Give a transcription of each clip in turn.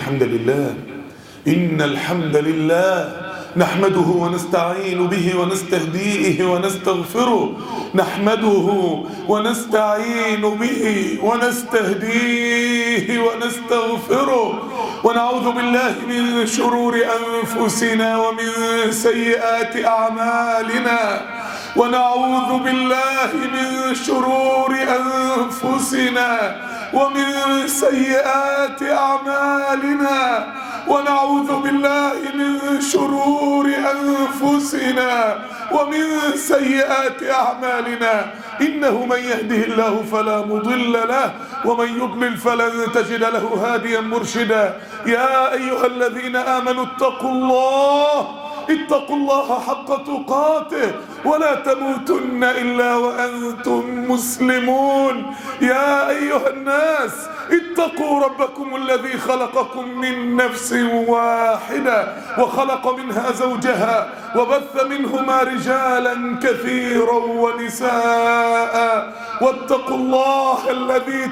إن الحمد لله نحمده ونستعين به ونستهديه ونستغفره نحمده ونستعين به ونستهديه ونستغفره ونعوذ بالله من شرور أنفسنا ومن سيئات أعمالنا ونعوذ بالله من شرور أنفسنا ومن سيئات أعمالنا ونعوذ بالله من شرور أنفسنا ومن سيئات أعمالنا إنه من يهده الله فلا مضل له ومن يضلل فلن تجد له هاديا مرشدا. يا أيها الذين آمنوا اتقوا الله حق تقاته ولا تموتن إلا وأنتم مسلمون. يا أيها الناس اتقوا ربكم الذي خلقكم من نفس واحدة وخلق منها زوجها وبث منهما رجالا كثيرا ونساء واتقوا الله الذي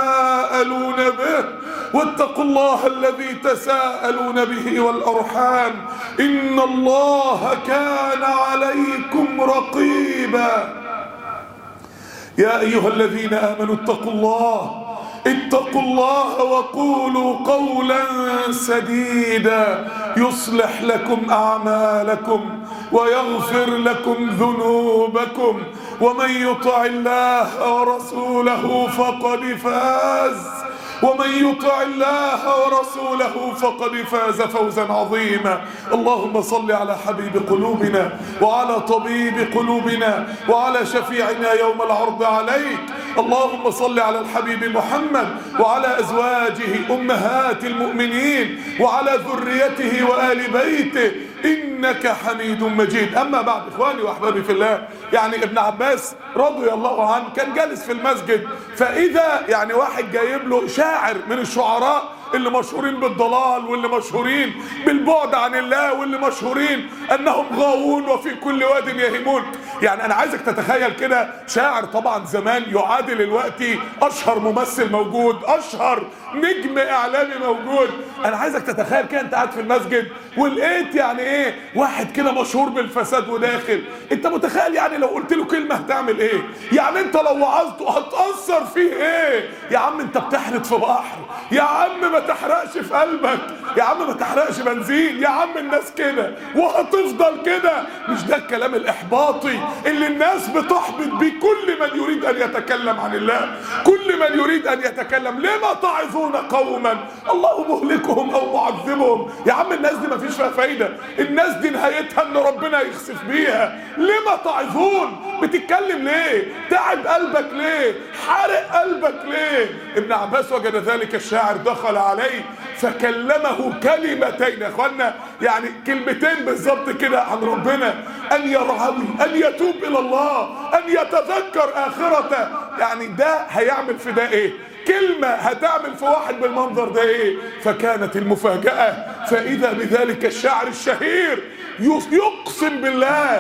تساءلون به والأرحام إن الله كان عليكم رقيبا. يا أيها الذين آمنوا اتقوا الله وقولوا قولا سديدا يصلح لكم أعمالكم ويغفر لكم ذنوبكم ومن يطع الله ورسوله فقد فاز فوزا عظيما. اللهم صل على حبيب قلوبنا وعلى طبيب قلوبنا وعلى شفيعنا يوم العرض عليك. اللهم صل على الحبيب محمد وعلى أزواجه أمهات المؤمنين وعلى ذريته وآل بيته إنك حميد مجيد. أما بعد إخواني وأحبابي في الله، يعني ابن عباس رضي الله عنه كان جالس في المسجد، فإذا يعني واحد جايب له شاعر من الشعراء اللي مشهورين بالضلال واللي مشهورين بالبعد عن الله واللي مشهورين أنهم غاوون وفي كل واد يهيمون. يعني أنا عايزك تتخيل كده شاعر طبعا زمان يعادل الوقت أشهر ممثل موجود، أشهر نجم إعلامي موجود. أنا عايزك تتخيل كده أنت قاعد في المسجد ولقيت يعني إيه واحد كده مشهور بالفساد وداخل. أنت متخيل يعني لو قلت له كلمة هتعمل إيه؟ يعني أنت لو وعظته هتأثر فيه إيه؟ يا عم أنت بتحرق في بحر، يا عم ما تحرقش في قلبك، يا عم ما تحرقش بنزين، يا عم الناس كده وهتفضل كده. مش ده الكلام الإحباطي اللي الناس بتحبط بيه كل من يريد أن يتكلم عن الله، كل من يريد أن يتكلم. لما تعظون قوما الله مهلكهم أو معذبهم؟ يا عم الناس دي ما فيش فيها فايدة، الناس دي نهايتها أن ربنا يخسف بيها. لما تعظون؟ بتتكلم ليه؟ تعب قلبك ليه؟ حارق قلبك ليه؟ ابن عباس وجد ذلك الشاعر دخل عليه فكلمه كلمتين يا اخوانا، يعني كلمتين بالظبط كده عن ربنا، ان يرعوي، ان يتوب الى الله، ان يتذكر اخرته. يعني ده هيعمل في ده ايه؟ كلمة هتعمل في واحد بالمنظر ده ايه؟ فكانت المفاجأة فاذا بذلك الشاعر الشهير يقسم بالله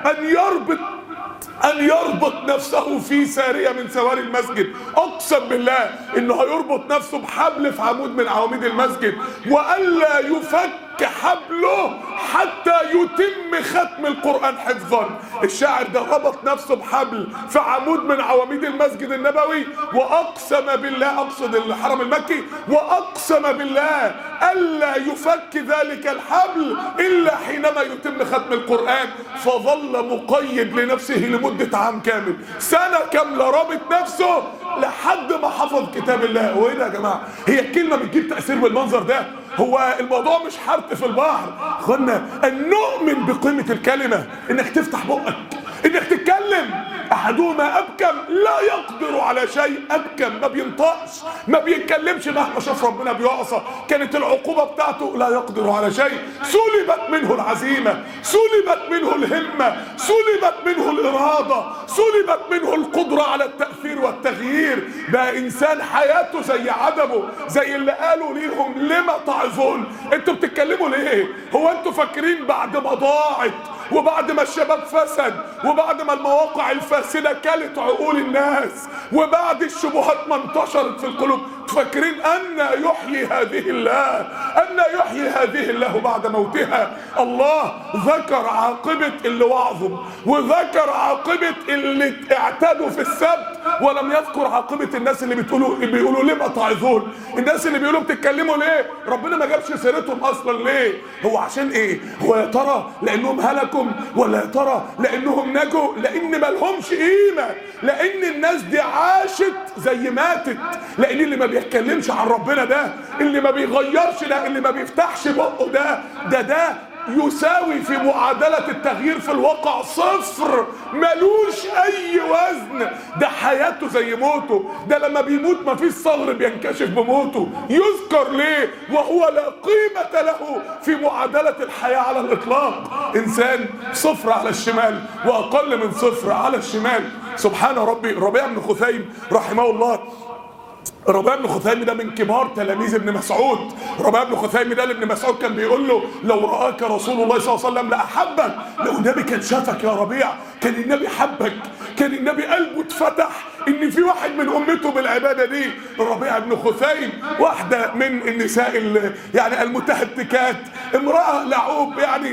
أن يربط نفسه في سارية من سواري المسجد. أقسم بالله إنه هيربط نفسه بحبل في عمود من عواميد المسجد، وألا يفك حبله حتى يتم ختم القرآن حفظا. الشاعر ده ربط نفسه بحبل في عمود من عواميد المسجد النبوي، وأقسم بالله، أقصد الحرم المكي، وأقسم بالله ألا يفك ذلك الحبل إلا حينما يتم ختم القرآن. فظل مقيد لنفسه لمدة عام كامل، سنة كاملة رابط نفسه لحد ما حفظ كتاب الله. وإيه ده يا جماعة؟ هي الكلمة بتجيب تأثير بالمنظر ده؟ هو الموضوع مش حرق في البحر اخوانا. ان نؤمن بقيمة الكلمة، انك تفتح بقك، انك تتكلم. احدهما ابكم لا يقدر على شيء. ابكم ما بينطقش، ما بيتكلمش، مهما شاف ربنا بيعصى. كانت العقوبة بتاعته لا يقدر على شيء. سلبت منه العزيمة، سلبت منه الهمة، سلبت منه الإرادة، سلبت منه القدرة على التأثير والتغيير. بقى إنسان حياته زي عدمه، زي اللي قالوا ليهم لما تعظون؟ انتوا بتتكلموا ليه؟ هو انتوا فاكرين بعد ما ضاعت وبعد ما الشباب فسد وبعد ما المواقع الفاسدة كلت عقول الناس وبعد الشبهات ما انتشرت في القلوب فاكرين أن يحيي هذه الله، أن يحيي هذه الله بعد موتها. الله ذكر عاقبة اللي وعظوا، وذكر عاقبة اللي اعتدوا في السبت، ولم يذكر عاقبة الناس اللي بيقولوا ليه ما تعظون، الناس اللي بيقولوا بتتكلموا ليه؟ ربنا ما جابش سيرتهم اصلا ليه؟ هو عشان ايه؟ هو يا ترى لانهم هلكوا، ولا يا ترى لانهم نجوا؟ لان ما لهمش قيمه، لان الناس دي عاشت زي ماتت، لان اللي ما بيتكلمش عن ربنا ده، اللي ما بيغيرش ده، اللي ما بيفتحش بقه ده يساوي في معادلة التغيير في الواقع صفر، ملوش اي وزن. ده حياته زي موته، ده لما بيموت مفيش صغر بينكشف بموته. يذكر ليه وهو لا قيمة له في معادلة الحياة على الاطلاق؟ انسان صفر على الشمال واقل من صفر على الشمال. سبحان ربي. ربيع بن خثيم رحمه الله، ربيع بن خثيم ده من كبار تلاميذ ابن مسعود. ربيع بن خثيم ده لابن مسعود كان بيقول له لو رآك رسول الله صلى الله عليه وسلم لأحبك، لو النبي كان شافك يا ربيع كان النبي حبك، كان النبي قلبه اتفتح ان في واحد من امته بالعباده دي. ربيع بن خثيم واحده من النساء يعني المتهتكات، امراه لعوب يعني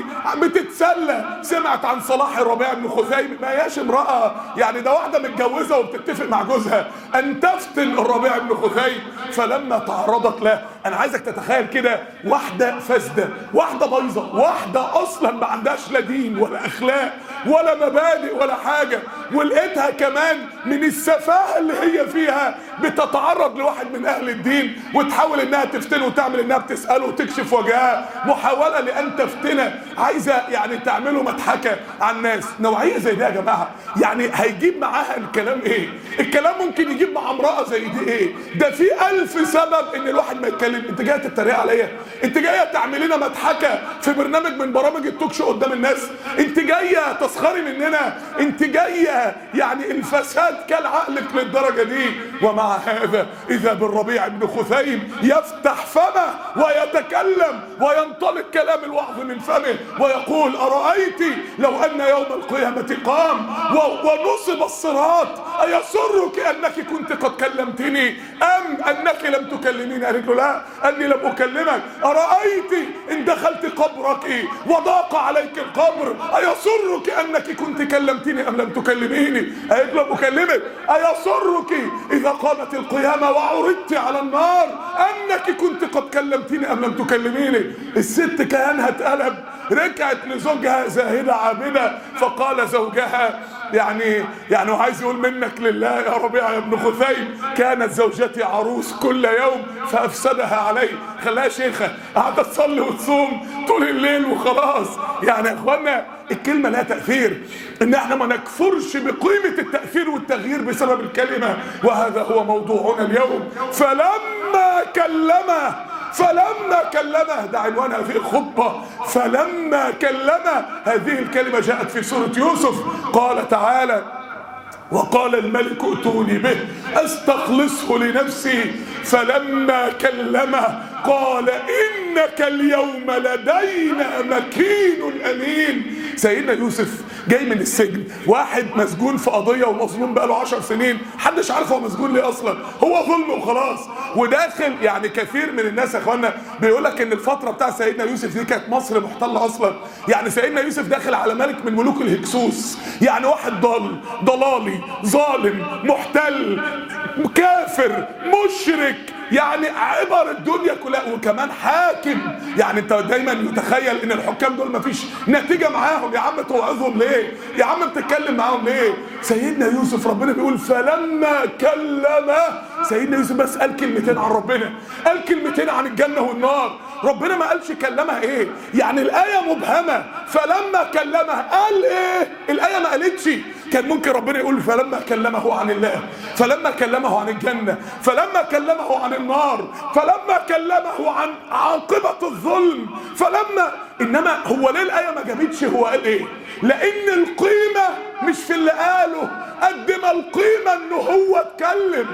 بتتسلى، سمعت عن صلاح ربيع بن خثيم، ما هياش امراه يعني، ده واحده متجوزه وبتتفق مع جوزها ان تفتن الربيع بن خثيم. فلما تعرضت له، انا عايزك تتخيل كده واحده فاسده، واحده بايظه، واحده اصلا ما عندهاش لا دين ولا اخلاق ولا مبادئ ولا حاجه، ولقيتها كمان من السفاهه اللي هي فيها بتتعرض لواحد من اهل الدين وتحاول انها تفتنه وتعمل انها بتساله وتكشف وجهها، محاوله لان تفتنه، عايزه يعني تعمله مضحكه على الناس. نوعيه زي دي يا جماعه يعني هيجيب معاها الكلام ايه؟ الكلام ممكن يجيب مع امراه زي دي ايه؟ ده في 1000 سبب ان الواحد ما يتكلم. انت جايه تتريق عليا؟ انت جايه تعمل لنا مضحكه في برنامج من برامج التوك شو قدام الناس؟ انت جايه تسخري مننا؟ انت جايه يعني الفساد كان عقلك للدرجه دي؟ ومع هذا اذا بالربيع بن خثيم يفتح فمه ويتكلم وينطلق كلام الوعظ من فمه ويقول ارايت لو ان يوم القيامه قام ونصب الصراط ايسرك انك كنت قد كلمتني ام انك لم تكلميني؟ قالت له لا، اني لم اكلمك. ارايت ان دخلت قبرك وضاق عليك القبر ايسرك انك كنت كلمتني ام لم تكلميني؟ قالت له اكلمك. ايسرك اذا قامت القيامه وعرضت على النار انك كنت قد كلمتني ام لم تكلميني؟ الست كيانها اتقلب، رجعت لزوجها زاهده عابده، فقال زوجها يعني عايز يقول منك لله يا ربيع يا ابن خثيم، كانت زوجتي عروس كل يوم فافسدها علي. خلاها شيخه قاعده تصلي وتصوم طول الليل وخلاص. يعني يا اخوانا الكلمه لها تاثير، ان احنا ما نكفرش بقيمه التاثير والتغيير بسبب الكلمه، وهذا هو موضوعنا اليوم. فلما كلمه ده عنوان هذه الخطبه، فلما كلمه. هذه الكلمه جاءت في سوره يوسف، قال تعالى وقال الملك ائتوني به استخلصه لنفسي فلما كلمه قال انك اليوم لدينا مكين امين. سيدنا يوسف جاي من السجن، واحد مسجون في قضيه ومظلوم بقاله 10 سنين، محدش عارف هو مسجون ليه اصلا، هو ظلم وخلاص، وداخل يعني كثير من الناس يا اخوانا بيقول لك ان الفتره بتاع سيدنا يوسف دي كانت مصر محتله اصلا. يعني سيدنا يوسف داخل على ملك من ملوك الهكسوس، يعني واحد ضلالي ظالم محتل كافر مشرك، يعني عبر الدنيا كلها، وكمان حاكم. يعني انت دايما يتخيل ان الحكام دول مفيش نتيجه معاهم، يا عم توعظهم ليه؟ يا عم بتتكلم معاهم ليه؟ سيدنا يوسف ربنا بيقول فلما كلمه. سيدنا يوسف بس قال كلمتين عن ربنا، قال كلمتين عن الجنه والنار، ربنا ما قالش كلمها ايه؟ يعني الايه مبهمه. فلما كلمه قال ايه؟ الايه ما قالتش. كان ممكن ربنا يقول فلما كلمه عن الله، فلما كلمه عن الجنه، فلما كلمه عن النار، فلما كلمه عن عاقبه الظلم، انما هو ليه الايه ما جابتش هو قال ايه؟ لان القيمه مش في اللي قاله قد ما القيمه انه هو اتكلم.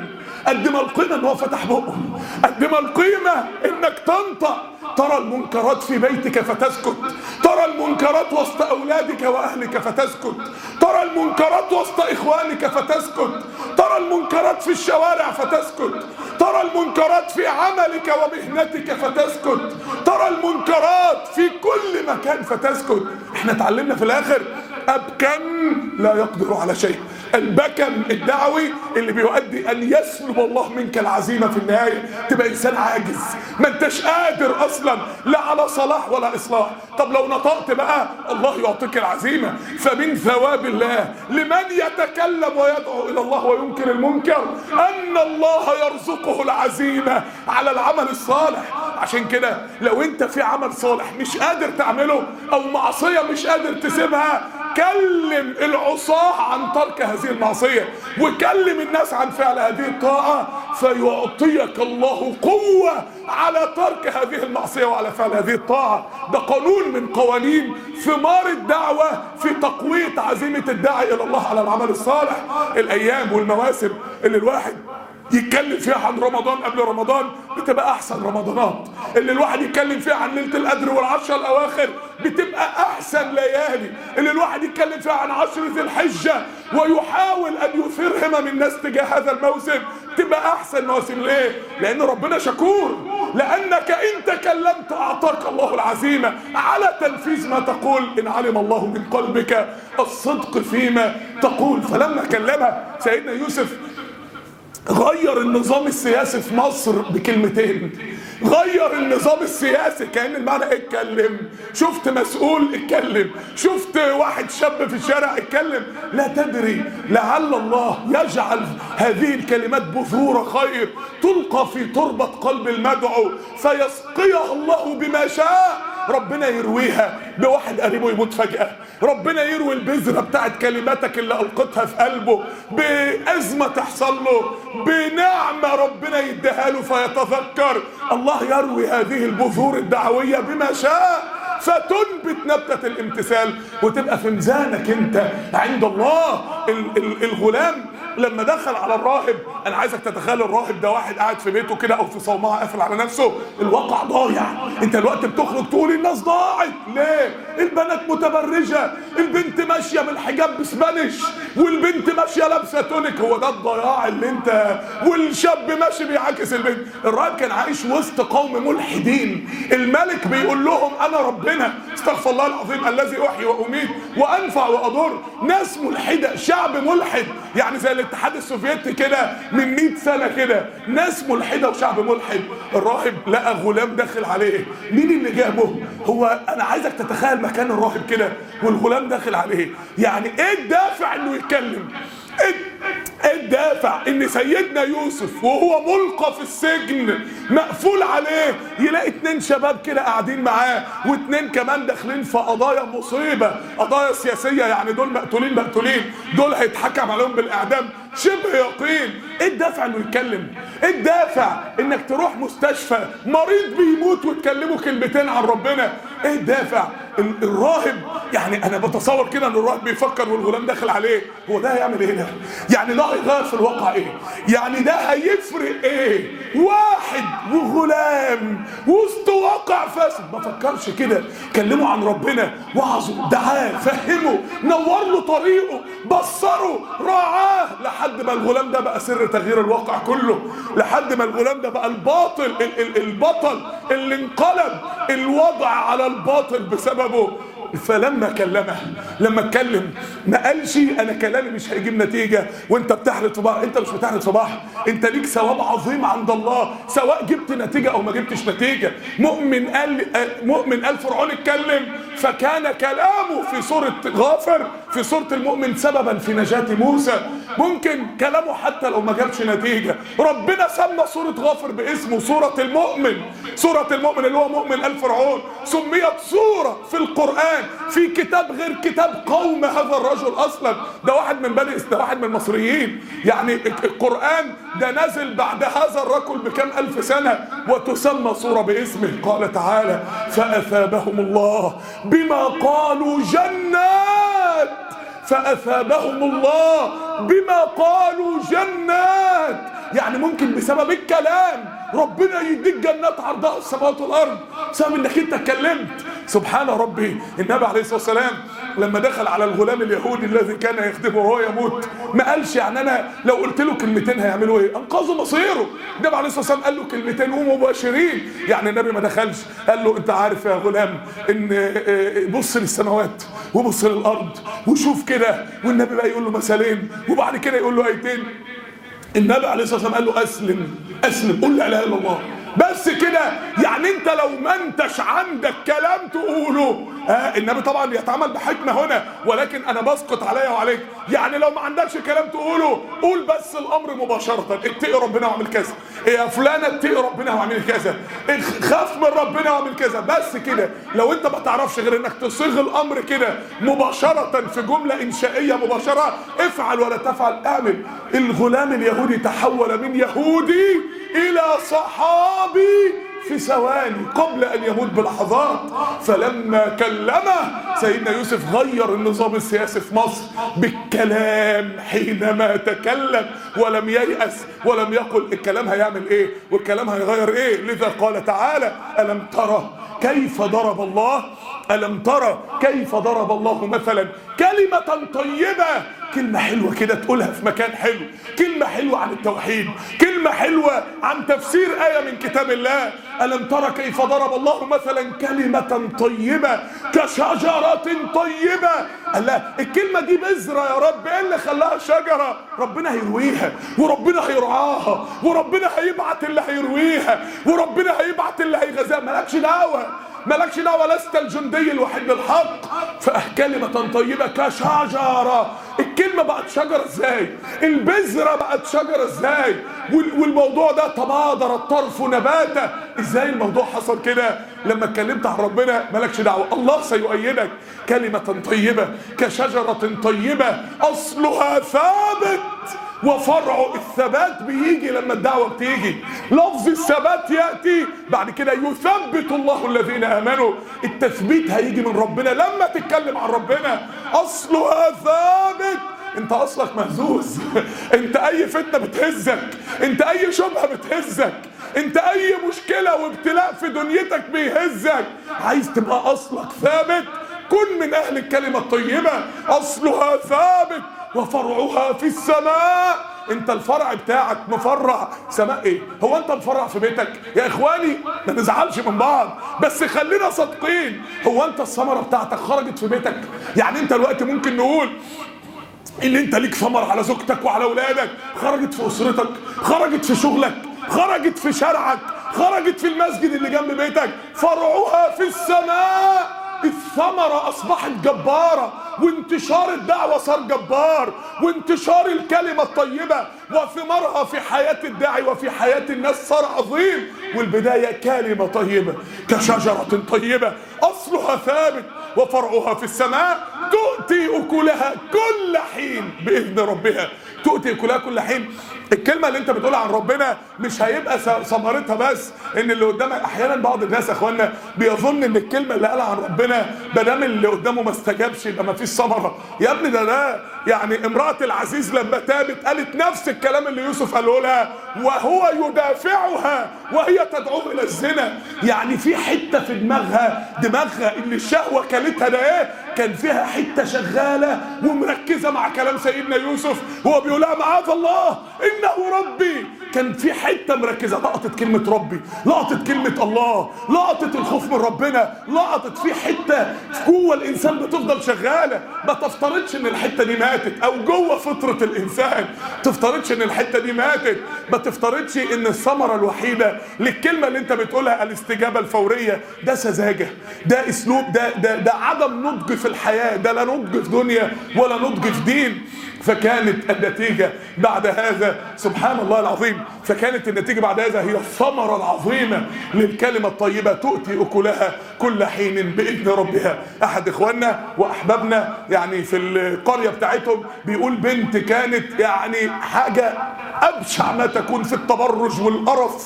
قد ما القيمة ان هو فتح بقه، قد ما القيمة انك تنطق. ترى المنكرات في بيتك فتسكت، ترى المنكرات وسط اولادك واهلك فتسكت، ترى المنكرات وسط اخوانك فتسكت، ترى المنكرات في الشوارع فتسكت، ترى المنكرات في عملك ومهنتك فتسكت، ترى المنكرات في كل مكان فتسكت. احنا اتعلمنا في الاخر أبكم لا يقدر على شيء. البكم الدعوي اللي بيؤدي أن يسلب الله منك العزيمة في النهاية، تبقى إنسان عاجز، ما انتش قادر أصلا لا على صلاح ولا إصلاح. طب لو نطقت بقى الله يعطيك العزيمة. فمن ثواب الله لمن يتكلم ويدعو إلى الله وينكر المنكر أن الله يرزقه العزيمة على العمل الصالح. عشان كده لو انت في عمل صالح مش قادر تعمله او معصية مش قادر تسيبها، كلم العصاة عن ترك هذه المعصية وكلم الناس عن فعل هذه الطاعة، فيعطيك الله قوة على ترك هذه المعصية وعلى فعل هذه الطاعة. ده قانون من قوانين ثمار الدعوة في تقوية عزيمة الداعي إلى الله على العمل الصالح. الأيام والمواسم اللي الواحد يتكلم فيها عن رمضان قبل رمضان بتبقى احسن رمضانات، اللي الواحد يتكلم فيها عن ليله القدر والعشر الاواخر بتبقى احسن ليالي، اللي الواحد يتكلم فيها عن عشر ذي الحجه ويحاول ان يثير همم الناس تجاه هذا الموسم تبقى احسن مواسم. ليه؟ لان ربنا شكور، لانك ان تكلمت اعطاك الله العزيمه على تنفيذ ما تقول ان علم الله من قلبك الصدق فيما تقول. فلما كلمها سيدنا يوسف غير النظام السياسي في مصر بكلمتين، غير النظام السياسي. كأن المعنى اتكلم، شفت مسؤول اتكلم، شفت واحد شاب في الشارع اتكلم. لا تدري لعل الله يجعل هذه الكلمات بذور خير تلقى في تربة قلب المدعو فيسقيها الله بما شاء. ربنا يرويها بواحد قريبه يموت فجأة، ربنا يروي البذرة بتاعت كلماتك اللي ألقتها في قلبه بأزمة تحصل له، بنعمة ربنا يديها له فيتذكر. الله يروي هذه البذور الدعوية بما شاء فتنبت نبتة الامتثال وتبقى في ميزانك انت عند الله. الغلام لما دخل على الراهب، انا عايزك تتخيل الراهب ده واحد قاعد في بيته كده او في صومعه قافل على نفسه، الواقع ضايع. انت الوقت بتخرج تقول الناس ضاعت ليه؟ البنات متبرجه، البنت ماشيه بالحجاب بسبانش، والبنت ماشيه لابسه تونيك. هو ده الضياع اللي انت، والشاب ماشي بيعاكس البنت. الراهب كان عايش وسط قوم ملحدين، الملك بيقول لهم انا ربنا استغفر الله العظيم الذي احيي واميت وانفع واضر. ناس ملحده، شعب ملحد، يعني زي الاتحاد السوفيتي كده من 100 سنه كده، ناس ملحده وشعب ملحد. الراهب لقى غلام داخل عليه، مين اللي جابه؟ هو انا عايزك تتخيل مكان الراهب كده والغلام داخل عليه، يعني ايه الدافع انه يتكلم؟ ايه الدافع ان سيدنا يوسف وهو ملقى في السجن مقفول عليه يلاقي 2 شباب كده قاعدين معاه و2 كمان داخلين في قضايا مصيبه، قضايا سياسيه، يعني دول مقتولين، دول هيتحكم عليهم بالاعدام شبه يقين. ايه الدافع انه يتكلم؟ ايه الدافع انك تروح مستشفى مريض بيموت وتكلمه كلمتين عن ربنا؟ ايه الدافع؟ الراهب، يعني انا بتصور كده ان الراهب بيفكر والغلام داخل عليه، هو ده هيعمل ايه ده؟ يعني ده هيغير في الواقع ايه؟ يعني ده هيفرق ايه؟ واحد وغلام وسط واقع فاسد. ما فكرش كده، كلمه عن ربنا، وعظه، دعاه، فهمه، نور له طريقه، بصره، راعاه، لحد ما الغلام ده بقى سر تغيير الواقع كله، لحد ما الغلام ده بقى البطل اللي انقلب الوضع على الباطل بسببه. فلما كلمه، لما اتكلم ما قالش انا كلامي مش هيجيب نتيجه وانت بتحرط صباح. انت مش بتحرط صباح، انت ليك ثواب عظيم عند الله سواء جبت نتيجه او ما جبتش نتيجه. مؤمن قال فرعون اتكلم فكان كلامه في سوره غافر في سوره المؤمن سببا في نجاه موسى. ممكن كلامه حتى لو ما جابش نتيجه ربنا سمى سوره غافر باسمه سوره المؤمن. سوره المؤمن اللي هو مؤمن قال فرعون سميت سوره في القران في كتاب غير كتاب قوم هذا الرجل اصلا. ده واحد من المصريين، يعني القرآن ده نزل بعد هذا الرجل بكم ألف سنة وتسمى سورة باسمه. قال تعالى فأثابهم الله بما قالوا جنات فأثابهم الله بما قالوا جنات. يعني ممكن بسبب الكلام ربنا يديك جنات عرضها السماوات والارض بسبب انك انت اتكلمت. سبحان ربي. النبي عليه الصلاه والسلام لما دخل على الغلام اليهودي الذي كان يخدمه وهو يموت ما قالش يعني انا لو قلت له كلمتين هيعملوا ايه؟ انقذوا مصيره. النبي عليه الصلاه والسلام قال له كلمتين ومباشرين. يعني النبي ما دخلش قال له انت عارف يا غلام ان بص للسماوات وبص للارض وشوف كده، والنبي بقى يقول له مثالين وبعد كده يقول له ايتين. النبي عليه الصلاه والسلام قال له اسلم قل لا اله الا الله بس كده. يعني انت لو ما انتش عندك كلام تقوله النبي طبعا يتعامل بحكمه هنا، ولكن انا بسقط عليا وعليك. يعني لو ما عندكش كلام تقوله قول بس الامر مباشره، اتقي ربنا واعمل كذا، يا فلانه اتقي ربنا واعمل كذا، خاف من ربنا واعمل كذا، بس كده. لو انت ما تعرفش غير انك تصيغ الامر كده مباشره في جمله انشائيه مباشره، افعل ولا تفعل اعمل. الغلام اليهودي تحول من يهودي الى صحابي في ثواني قبل ان يموت بلحظات. فلما كلمه سيدنا يوسف غير النظام السياسي في مصر بالكلام. حينما تكلم ولم ييأس ولم يقل الكلام هيعمل ايه والكلام هيغير ايه. لذا قال تعالى ألم ترى كيف ضرب الله، ألم ترى كيف ضرب الله مثلا كلمة طيبة. كلمة حلوة كده تقولها في مكان حلو، كلمة حلوة عن التوحيد، كلمة حلوة عن تفسير آية من كتاب الله. ألم ترى كيف ضرب الله مثلا كلمة طيبة كشجرة طيبة. الله الكلمة دي بذرة يا رب، ايه اللي خلاها شجرة؟ ربنا هيرويها وربنا هيرعاها وربنا هيبعت اللي هيرويها وربنا هيبعت اللي هيغذاها. مالكش دعوة، مالكش دعوة، لست الجندي الوحيد للحق. فكلمة طيبة كشجرة. الكلمة بقت شجرة ازاي؟ البذرة بقت شجرة ازاي؟ والموضوع ده تبادر الطرف نباته. ازاي الموضوع حصل كده؟ لما اتكلمت عن ربنا مالكش دعوة، الله سيؤيدك. كلمة طيبة كشجرة طيبة أصلها ثابت وفرع. الثبات بيجي لما الدعوة بتيجي، لفظ الثبات يأتي بعد كده. يثبت الله الذين آمنوا. التثبيت هيجي من ربنا لما تتكلم عن ربنا. أصلها ثابت. انت اصلك مهزوز انت اي فتنة بتهزك، انت اي شبهة بتهزك، انت اي مشكلة وابتلاء في دنيتك بيهزك. عايز تبقى اصلك ثابت؟ كن من اهل الكلمة الطيبة. اصلها ثابت وفرعها في السماء. انت الفرع بتاعك مفرع سماء ايه؟ هو انت مفرع في بيتك؟ يا اخواني ما نزعلش من بعض بس خلينا صادقين. هو انت الثمرة بتاعتك خرجت في بيتك؟ يعني انت الوقت ممكن نقول ان انت ليك ثمر على زوجتك وعلى اولادك، خرجت في اسرتك، خرجت في شغلك، خرجت في شارعك، خرجت في المسجد اللي جنب بيتك. فرعها في السماء. الثمرة اصبحت جبارة وانتشار الدعوة صار جبار وانتشار الكلمة الطيبة وثمارها في حياة الداعي وفي حياة الناس صار عظيم. والبداية كلمة طيبة كشجرة طيبة أصلها ثابت وفرعها في السماء تؤتي أكلها كل حين بإذن ربها. تؤتي أكلها كل حين. الكلمة اللي انت بتقولها عن ربنا مش هيبقى ثمرتها بس ان اللي قدامك. احيانا بعض الناس يا اخوانا بيظن ان الكلمة اللي قالها عن ربنا مادام اللي قدامه ما استجابش يبقى ما فيش ثمرة. يا ابني ده يعني امرأة العزيز لما تابت قالت نفس الكلام اللي يوسف قاله لها وهو يدافعها وهي تدعوه الى الزنا. يعني في حتة في دماغها اللي الشهوة كلتها ده ايه؟ كان فيها حتة شغالة ومركزة مع كلام سيدنا يوسف وهو بيقولها معاذ الله إنه ربي. كان في حتة مركزة، لقطت كلمة ربي، لقطت كلمة الله، لقطت الخوف من ربنا، لقطت في حتة جوه الإنسان بتفضل شغالة. ما تفترضش إن الحتة دي ماتت، أو جوه فطرة الإنسان تفترضش إن الحتة دي ماتت. ما تفترضش إن الثمرة الوحيدة للكلمة اللي أنت بتقولها الاستجابة الفورية. ده سذاجة، ده أسلوب، ده عدم نضج في الحياة، ده لا نضج في دنيا ولا نضج في دين. فكانت النتيجة بعد هذا سبحان الله العظيم فكانت النتيجة بعد هذا هي الثمرة العظيمة للكلمة الطيبة تؤتي أكلها كل حين بإذن ربها. أحد إخواننا وأحبابنا يعني في القرية بتاعتهم بيقول بنت كانت يعني حاجة أبشع ما تكون في التبرج والقرف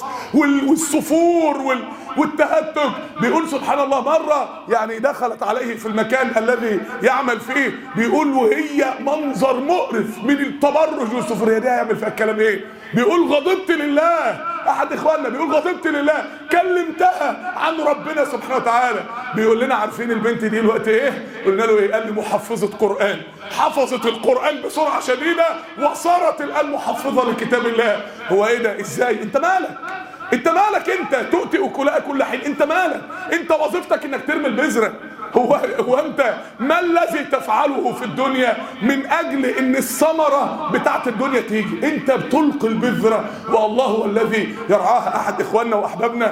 والصفور والتهتك. بيقول سبحان الله مرة يعني دخلت عليه في المكان الذي يعمل فيه، بيقول وهي منظر مقرف من التبرج والصفور، هي دي هيعمل فيها الكلام ايه؟ بيقول غضبت لله. احد اخواننا بيقول غضبت لله، كلمتها عن ربنا سبحانه وتعالى. بيقول لنا عارفين البنت دي الوقت ايه؟ قلنا له ايه؟ قال لي محفظة قرآن، حفظت القرآن بسرعة شديدة وصارت الآن محفظة لكتاب الله. هو ايه ده؟ ازاي؟ انت مالك؟ انت مالك؟ انت تؤتي اكلها كل حين، انت مالك؟ انت وظيفتك انك ترمي البذرة. هو انت ما الذي تفعله في الدنيا من اجل ان الثمرة بتاعت الدنيا تيجي؟ انت بتلقي البذرة والله هو الذي يرعاها. احد اخواننا واحبابنا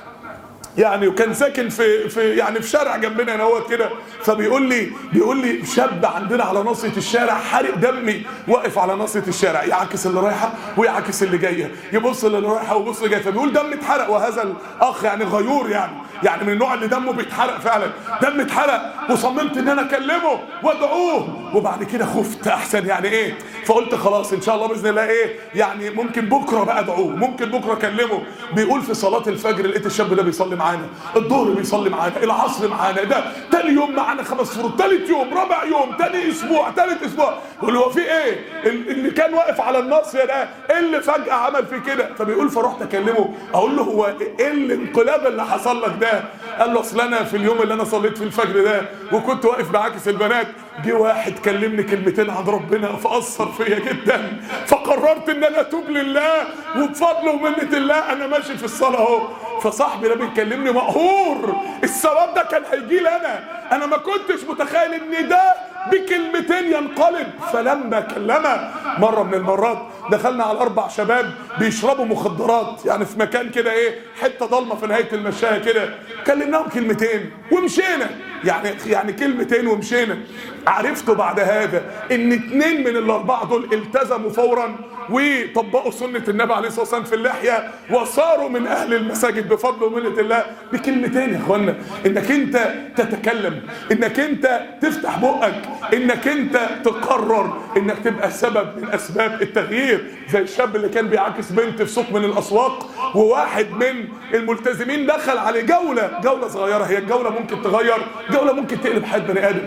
يعني وكان ساكن في شارع جنبنا هنا هو كده، فبيقول لي شاب عندنا على ناصية الشارع حارق دمي، واقف على ناصية الشارع يعكس اللي رايحه ويعكس اللي جايه، يبص اللي رايحه ويبص اللي جايه، فبيقول دمي اتحرق. وهذا الاخ يعني غيور يعني من النوع اللي دمه بيتحرق فعلا، دم اتحرق وصممت ان انا اكلمه وادعوه، وبعد كده خفت احسن يعني ايه، فقلت خلاص ان شاء الله باذن الله ايه يعني ممكن بكره بقى ادعوه، ممكن بكره اكلمه. بيقول في صلاه الفجر لقيت الشاب ده بيصلي معانا، الظهر بيصلي معانا، العصر معانا، ده تاني يوم معانا 5 فروض، تالت يوم، رابع يوم، تاني اسبوع، تالت اسبوع. بيقول هو في ايه؟ اللي كان واقف على الناصيه ده ايه اللي فجاه عمل فيه كده؟ فبيقول فرحت اكلمه اقول له هو ايه الانقلاب اللي حصل لك ده؟ قال له اصل انا في اليوم اللي انا صليت في الفجر ده وكنت واقف بعاكس البنات، جه واحد كلمني كلمتين عن ربنا فاثر فيا جدا، فقررت ان انا اتوب لله، وبفضل ومنه الله انا ماشي في الصلاه اهو. فصاحبي ده بيكلمني مقهور، الثواب ده كان هيجي لي انا ما كنتش متخيل ان ده بكلمتين ينقلب. فلما كلمه مره من المرات دخلنا على 4 شباب بيشربوا مخدرات يعني في مكان كده ايه حته ضلمه في نهايه المشايه كده، كلمناهم كلمتين ومشينا، يعني كلمتين ومشينا. عرفت بعد هذا ان 2 من ال4 دول التزموا فورا وطبقوا سنة النبي عليه الصلاة والسلام في اللحية وصاروا من أهل المساجد بفضل ومنة الله بكلمتين. يا إخوانا إنك أنت تتكلم، إنك أنت تفتح بقك، إنك أنت تقرر إنك تبقى سبب من أسباب التغيير. زي الشاب اللي كان بيعاكس بنت في سوق من الأسواق، وواحد من الملتزمين دخل عليه جولة صغيرة، هي الجولة ممكن تغير، جولة ممكن تقلب حياة بني آدم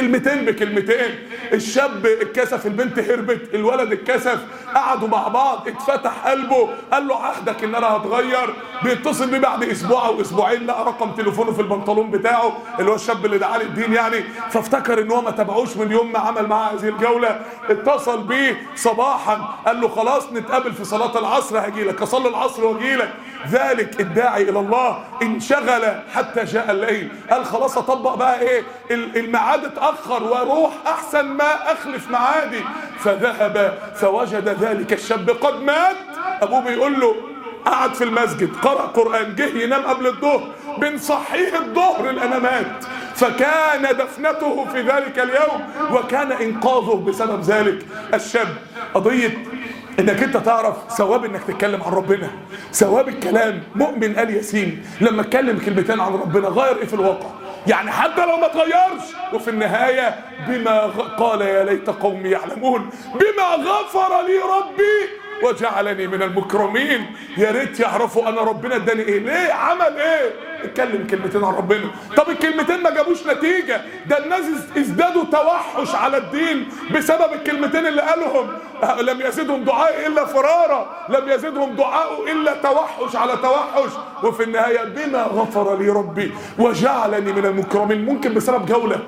بكلمتين. الشاب اتكسف، البنت هربت، الولد اتكسف، قعدوا مع بعض، اتفتح قلبه، قال له عهدك ان انا هتغير. بيتصل بيه بعد اسبوع او اسبوعين لقى رقم تليفونه في البنطلون بتاعه اللي هو الشاب اللي دعاه للدين يعني، فافتكر ان هو ما تابعوش من يوم ما عمل معاه هذه الجوله. اتصل بيه صباحا قال له خلاص نتقابل في صلاه العصر، هجيلك اصلي العصر واجيلك. ذلك الداعي الى الله انشغل حتى جاء الليل، قال خلاص اطبق بقى ايه الميعاد اتاخر واروح احسن ما اخلف ميعادي. فذهب فوجد ذلك الشاب قد مات. ابوه بيقول له قعد في المسجد قرأ قرآن، جه ينام قبل الظهر، بنصحيه الظهر الأنا مات. فكان دفنته في ذلك اليوم وكان إنقاذه بسبب ذلك الشاب. قضية انك انت تعرف ثواب انك تتكلم عن ربنا، ثواب الكلام. مؤمن آل ياسين لما اتكلم كلمتين عن ربنا غير ايه في الواقع؟ يعني حتى لو ما تغيرش، وفي النهاية قال يا ليت قومي يعلمون بما غفر لي ربي وجعلني من المكرمين. يا ريت يعرفوا انا ربنا اداني ايه، ليه عمل ايه، اتكلم كلمتين عن ربنا. طب الكلمتين ما جابوش نتيجة، ده الناس ازدادوا توحش على الدين بسبب الكلمتين اللي قالهم. لم يزدهم دعائي الا فرارا، لم يزدهم دعاء الا توحش على توحش. وفي النهاية بما غفر لي ربي وجعلني من المكرمين. ممكن بسبب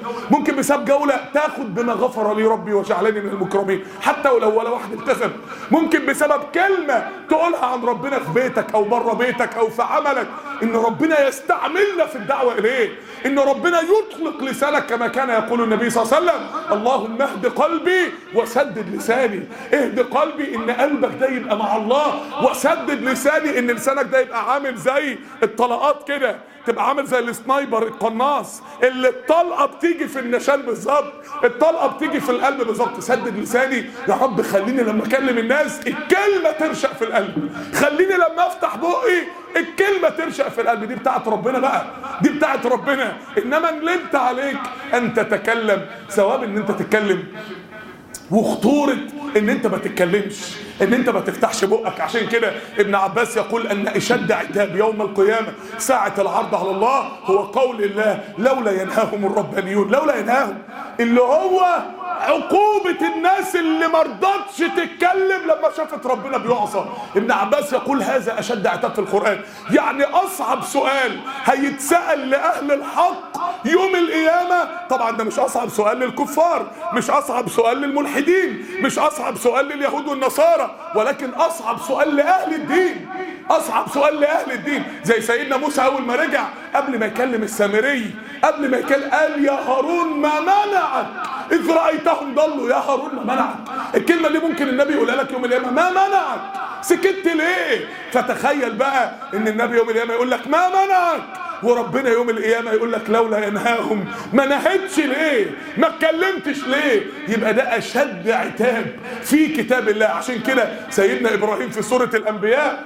جولة تاخد بما غفر لي ربي وجعلني من المكرمين، حتى ولو ولا واحد التزم. ممكن بسبب كلمة تقولها عن ربنا في بيتك او بره بيتك او في عملك، ان ربنا يستعملنا في الدعوة اليه، ان ربنا يطلق لسانك كما كان يقول النبي صلى الله عليه وسلم اللهم اهد قلبي وسدد لساني. اهد قلبي ان قلبك ده يبقى مع الله، وسدد لساني ان لسانك ده يبقى عامل زي الطلقات كده. تبقى عامل زي السنايبر القناص اللي الطلقه بتيجي في النشان بالظبط، الطلقه بتيجي في القلب بالظبط. سدد لساني يا رب، خليني لما اكلم الناس الكلمه ترشق في القلب، خليني لما افتح بقي الكلمه ترشق في القلب. دي بتاعت ربنا بقى، دي بتاعت ربنا. انما اللي انت عليك ان تتكلم، ثواب ان انت تتكلم وخطورة ان انت ما تتكلمش، ان انت ما تفتحش بقك. عشان كده ابن عباس يقول ان اشد عتاب يوم القيامة ساعة العرض على الله هو قول الله لولا ينهاهم الربانيون. لولا ينهاهم اللي هو عقوبة الناس اللي مرضتش تتكلم لما شافت ربنا بيعصى. ابن عباس يقول هذا اشد عتاب في القرآن، يعني اصعب سؤال هيتسأل لاهل الحق يوم القيامة. طبعا ده مش اصعب سؤال للكفار، مش اصعب سؤال للملحدين، مش اصعب سؤال لليهود والنصارى، ولكن اصعب سؤال لاهل الدين، اصعب سؤال لاهل الدين. زي سيدنا موسى اول ما رجع قبل ما يكلم السامري، قبل ما يكلم قال يا هارون ما منعك اذ رايتهم ضلوا. يا هارون ما منعك، الكلمه اللي ممكن النبي يقولها لك يوم القيامه، ما منعك، سكت ليه؟ فتخيل بقى ان النبي يوم القيامه يقول لك ما منعك، وربنا يوم القيامة يقول لك لولا ينهاهم ما نهتش ليه؟ ما اتكلمتش ليه؟ يبقى ده أشد عتاب في كتاب الله. عشان كده سيدنا إبراهيم في سورة الأنبياء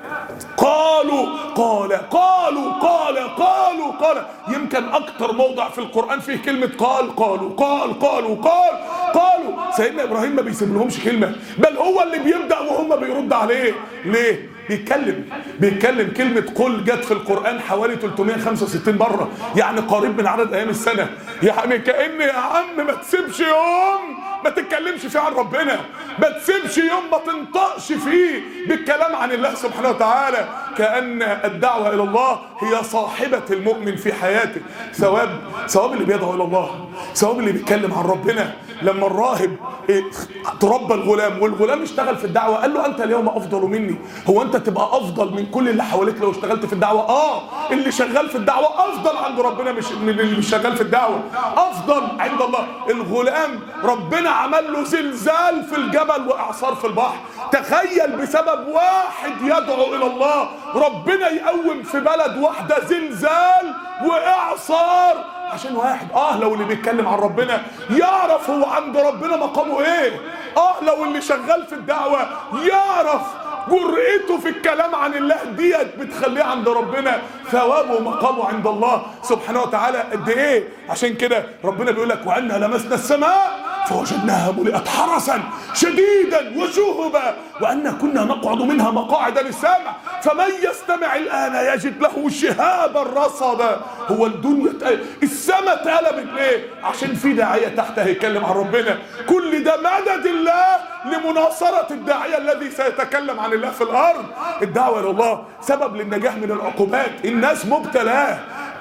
قالوا يمكن أكتر موضع في القرآن فيه كلمة قالوا. سيدنا إبراهيم ما بيسيب لهمش كلمة، بل هو اللي بيبدأ وهم بيرد عليه. ليه؟ بيتكلم. كلمة قل جت في القرآن حوالي 365 مرة، يعني قريب من عدد أيام السنة. يعني كأن يا عم ما تسيبش يوم ما تتكلمش فيه عن ربنا، ما تسيبش يوم ما تنطقش فيه بالكلام عن الله سبحانه وتعالى. كأن الدعوة إلى الله هي صاحبة المؤمن في حياته. ثواب اللي بيدعو إلى الله، ثواب اللي بيتكلم عن ربنا. لما الراهب تربى الغلام والغلام اشتغل في الدعوة قال له أنت اليوم أفضل مني. هو أنت تبقى أفضل من كل اللي حواليك لو اشتغلت في الدعوة؟ اللي شغال في الدعوة أفضل عند ربنا مش من اللي مش شغال في الدعوة، أفضل عند الله. الغلام ربنا عمل له زلزال في الجبل وإعصار في البحر. تخيل بسبب واحد يدعو إلى الله ربنا يقوم في بلد واحدة زلزال وإعصار عشان واحد. لو اللي بيتكلم عن ربنا يعرف هو عند ربنا مقامه ايه، لو اللي شغال في الدعوة يعرف جرأته في الكلام عن الله ديت بتخليه عند ربنا ثوابه ومقامه عند الله سبحانه وتعالى قد ايه. عشان كده ربنا بيقول لك وأنا لمسنا السماء فوجدناها ملئت حرسا شديدا وشهبا وأنا كنا نقعد منها مقاعد للسمع فمن يستمع الآن يجد له شهابا رصدا. هو الدنيا السماء اتقلبت ليه؟ عشان في داعية تحت هيتكلم عن ربنا. كل ده مدد الله لمناصرة الداعية الذي سيتكلم عن الله في الأرض. الدعوة إلى الله سبب للنجاح من العقوبات. الناس مبتلاه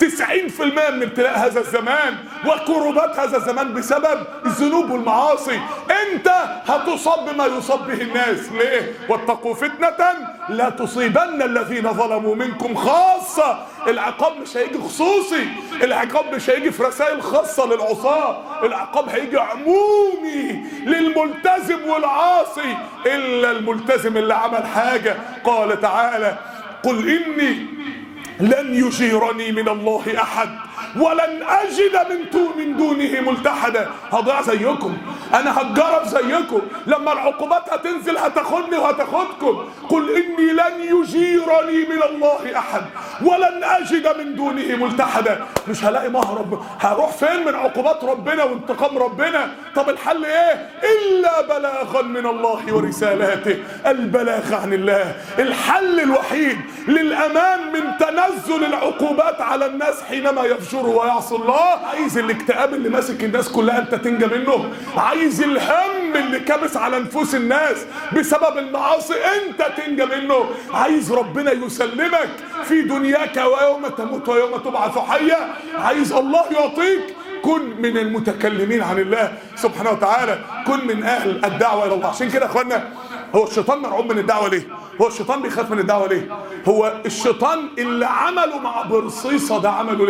90% من ابتلاء هذا الزمان وكربات هذا الزمان بسبب الذنوب والمعاصي. انت هتصاب بما يصاب به الناس. ليه؟ واتقوا فتنة لا تصيبن الذين ظلموا منكم خاصة. العقاب مش هيجي خصوصي، العقاب مش هيجي في رسائل خاصة للعصاة، العقاب هيجي عمومي للملتزم والعاصي إلا الملتزم اللي عمل حاجة. قال تعالى قل إني لن يجيرني من الله أحد ولن أجد من دونه ملتحدا. هضيع زيكم، أنا هتجرب زيكم، لما العقوبات هتنزل هتاخدني وهتاخدكم. قل إني لن يجيرني من الله أحد ولن أجد من دونه ملتحدا. مش هلاقي مهرب، هروح فين من عقوبات ربنا وانتقام ربنا؟ طب الحل إيه؟ إلا بلاغا من الله ورسالاته. البلاغ عن الله الحل الوحيد للأمان من تنزل العقوبات على الناس حينما يفجروا ويعصوا الله. عايز الاكتئاب اللي ماسك الناس كلها انت تنجى منه؟ عايز الهم اللي كابس على نفوس الناس بسبب المعاصي انت تنجى منه؟ عايز ربنا يسلمك في دنياك ويوم تموت ويوم تبعث حيا؟ عايز الله يعطيك؟ كن من المتكلمين عن الله سبحانه وتعالى، كن من اهل الدعوه الى الله. عشان كده يا اخوانا هو الشيطان مرعوب من الدعوه ليه؟ هو الشيطان بيخاف من الدعوه ليه؟ هو الشيطان اللي عمله مع برصيصه ده عمله ليه؟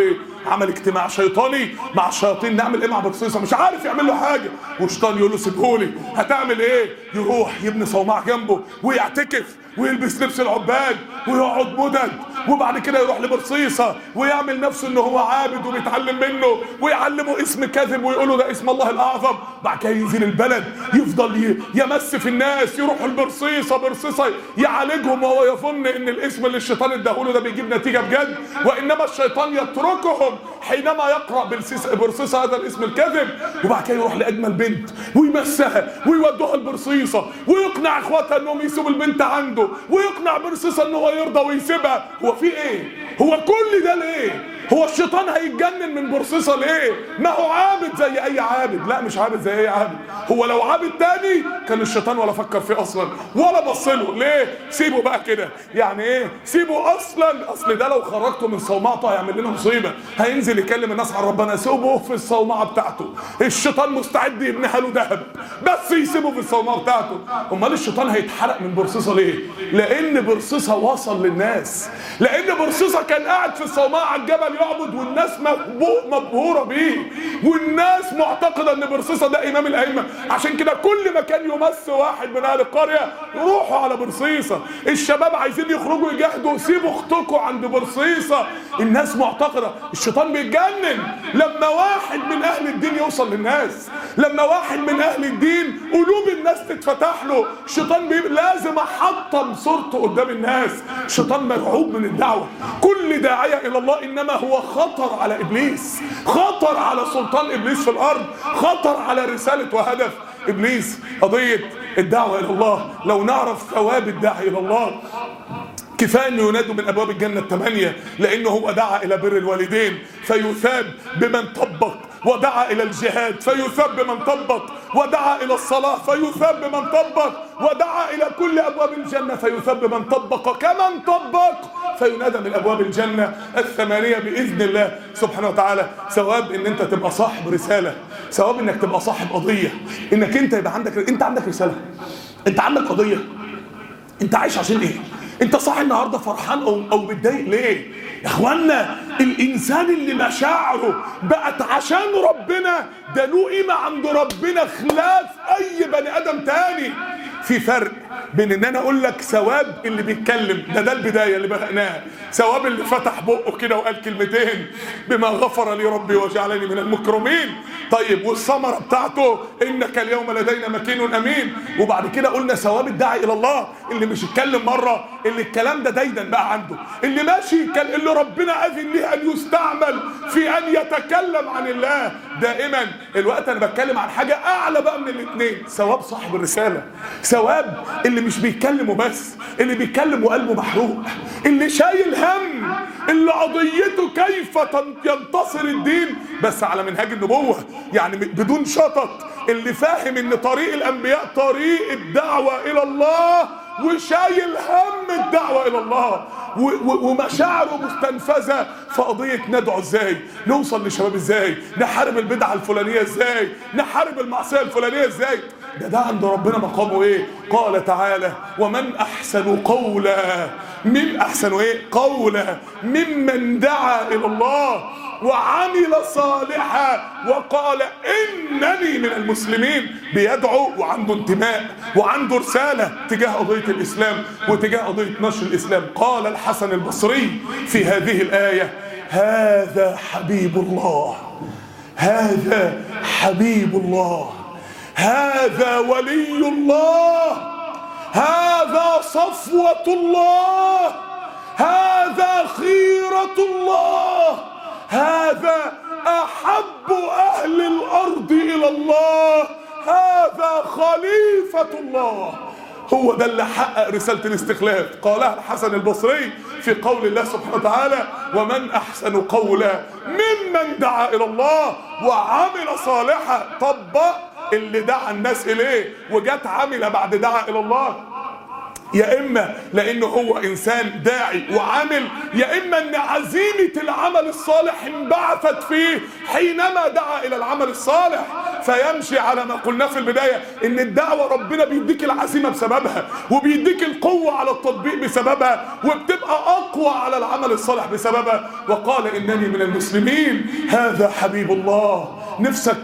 عمل اجتماع شيطاني مع الشياطين، نعمل ايه مع برصيصه؟ مش عارف يعمل له حاجه، والشيطان يقول له سيبهولي. هتعمل ايه؟ يروح يبني صومعه جنبه ويعتكف ويلبس لبس العباد ويقعد مدد، وبعد كده يروح لبرصيصه ويعمل نفسه ان هو عابد وبيتعلم منه، ويعلمه اسم كاذب ويقولوا ده اسم الله الاعظم. بعد كده ينزل البلد يفضل يمس في الناس، يروح البرصيصه، برصيصه يعالجهم وهو يظن ان الاسم اللي الشيطان اداهوله ده بيجيب نتيجه بجد، وانما الشيطان يتركهم حينما يقرا برصيصه هذا الاسم الكاذب. وبعد كده يروح لاجمل بنت ويمسها ويودوها البرصيصه، ويقنع اخواتها انهم يسيبوا البنت عنده، ويقنع برصيصه ان هو يرضى ويسيبها. هو في ايه؟ هو كل ده ليه؟ هو الشيطان هيتجنن من برصيصه ليه؟ ما هو عابد زي اي عابد. لا مش عابد زي اي عابد، هو لو عابد تاني كان الشيطان ولا فكر فيه اصلا ولا بصله. ليه؟ سيبه بقى كده. يعني ايه سيبه اصلا؟ اصل ده لو خرجته من صومعته هيعمل لنا مصيبه، هينزل يكلم الناس عن ربنا. سيبه في الصومعه بتاعته، الشيطان مستعد يبنيها له ذهب بس يسيبه في الصومعه بتاعته. امال الشيطان هيتحرق من برصيصه ليه؟ لان برصيصه وصل للناس، لان برصيصه كان قاعد في الصومعه على الجبل يعبد، والناس مبهوره بيه، والناس معتقده ان برصيصه ده امام الائمه. عشان كده كل ما كان يمس واحد من اهل القريه روحوا على برصيصه. الشباب عايزين يخرجوا يجاهدوا، سيبوا اختكم عند برصيصه. الناس معتقده. الشيطان بيتجنن لما واحد من اهل الدين يوصل للناس، لما واحد من اهل الدين قلوب الناس تتفتح له. الشيطان لازم احطم صورته قدام الناس. الشيطان مرعوب من الدعوه. كل داعيه الى الله انما هو خطر على ابليس، خطر على سلطان ابليس في الارض، خطر على رساله وهدف ابليس. قضيه الدعوه الى الله، لو نعرف ثواب الداعي الى الله كفايه انه ينادوا من ابواب الجنه الثمانيه، لانه هو دعا الى بر الوالدين فيثاب بمن طبق، ودعا الى الجهاد فيثاب بمن طبق، ودعا الى الصلاه فيثاب بمن طبق، ودعا الى كل ابواب الجنه فيثاب بمن طبق كمن طبق، فينادى من ابواب الجنه الثمانيه باذن الله سبحانه وتعالى. ثواب ان انت تبقى صاحب رساله، ثواب انك تبقى صاحب قضيه، انك انت يبقى عندك رساله، انت عندك قضيه، انت عايش عشان ايه؟ انت صاحي النهارده فرحان او متضايق ليه؟ يا اخوانا الانسان اللي مشاعره بقت عشان ربنا ده له قيمه عند ربنا خلاف اي بني ادم تاني. في فرق بين ان انا اقول لك ثواب اللي بيتكلم ده البدايه اللي بدأناها، ثواب اللي فتح بقه كده وقال كلمتين بما غفر لي ربي وجعلني من المكرمين، طيب والثمره بتاعته انك اليوم لدينا مكين امين. وبعد كده قلنا ثواب الداعي الى الله اللي مش يتكلم مره، اللي الكلام ده دايما بقى عنده، اللي ماشي اللي ربنا اذن له ان يستعمل في ان يتكلم عن الله دائما. الوقت انا بتكلم عن حاجه اعلى بقى من الاثنين، ثواب صاحب الرساله، ثواب اللي مش بيتكلم وبس، اللي بيتكلم وقلبه محروق، اللي شايل هم، اللي قضيته كيف ينتصر الدين بس على منهاج النبوه، يعني بدون شطط، اللي فاهم ان طريق الانبياء طريق الدعوه الى الله وشايل هم الدعوه الى الله ومشاعره مستنفذه في قضيه ندعو ازاي، نوصل للشباب ازاي، نحارب البدعه الفلانيه ازاي، نحارب المعصيه الفلانيه ازاي. ده عند ربنا مقامه ايه؟ قال تعالى ومن احسن قولا قولا ممن دعا الى الله وعمل صالحا وقال انني من المسلمين. بيدعو وعنده انتماء وعنده رساله تجاه قضيه الاسلام وتجاه قضيه نشر الاسلام. قال الحسن البصري في هذه الايه هذا حبيب الله، هذا حبيب الله، هذا ولي الله، هذا صفوة الله، هذا خيرة الله، هذا أحب أهل الأرض إلى الله، هذا خليفة الله. هو ده اللي حقق رسالة الاستخلاف. قالها الحسن البصري في قول الله سبحانه وتعالى ومن أحسن قولا ممن دعا إلى الله وعمل صالحا. طبق اللي دعا الناس إليه وجات عمل بعد دعا إلى الله، يا إما لأنه هو إنسان داعي وعامل، يا إما أن عزيمة العمل الصالح انبعثت فيه حينما دعا إلى العمل الصالح. فيمشي على ما قلناه في البداية، ان الدعوة ربنا بيديك العزيمة بسببها، وبيديك القوة على التطبيق بسببها، وبتبقى اقوى على العمل الصالح بسببها. وقال انني من المسلمين، هذا حبيب الله، نفسك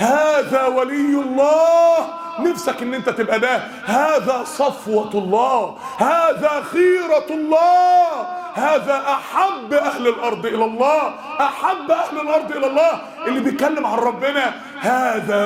هذا ولي الله، نفسك ان انت تبقى ده، هذا صفوة الله، هذا خيرة الله، هذا احب اهل الارض الى الله، احب اهل الارض الى الله، اللي بيتكلم عن ربنا، هذا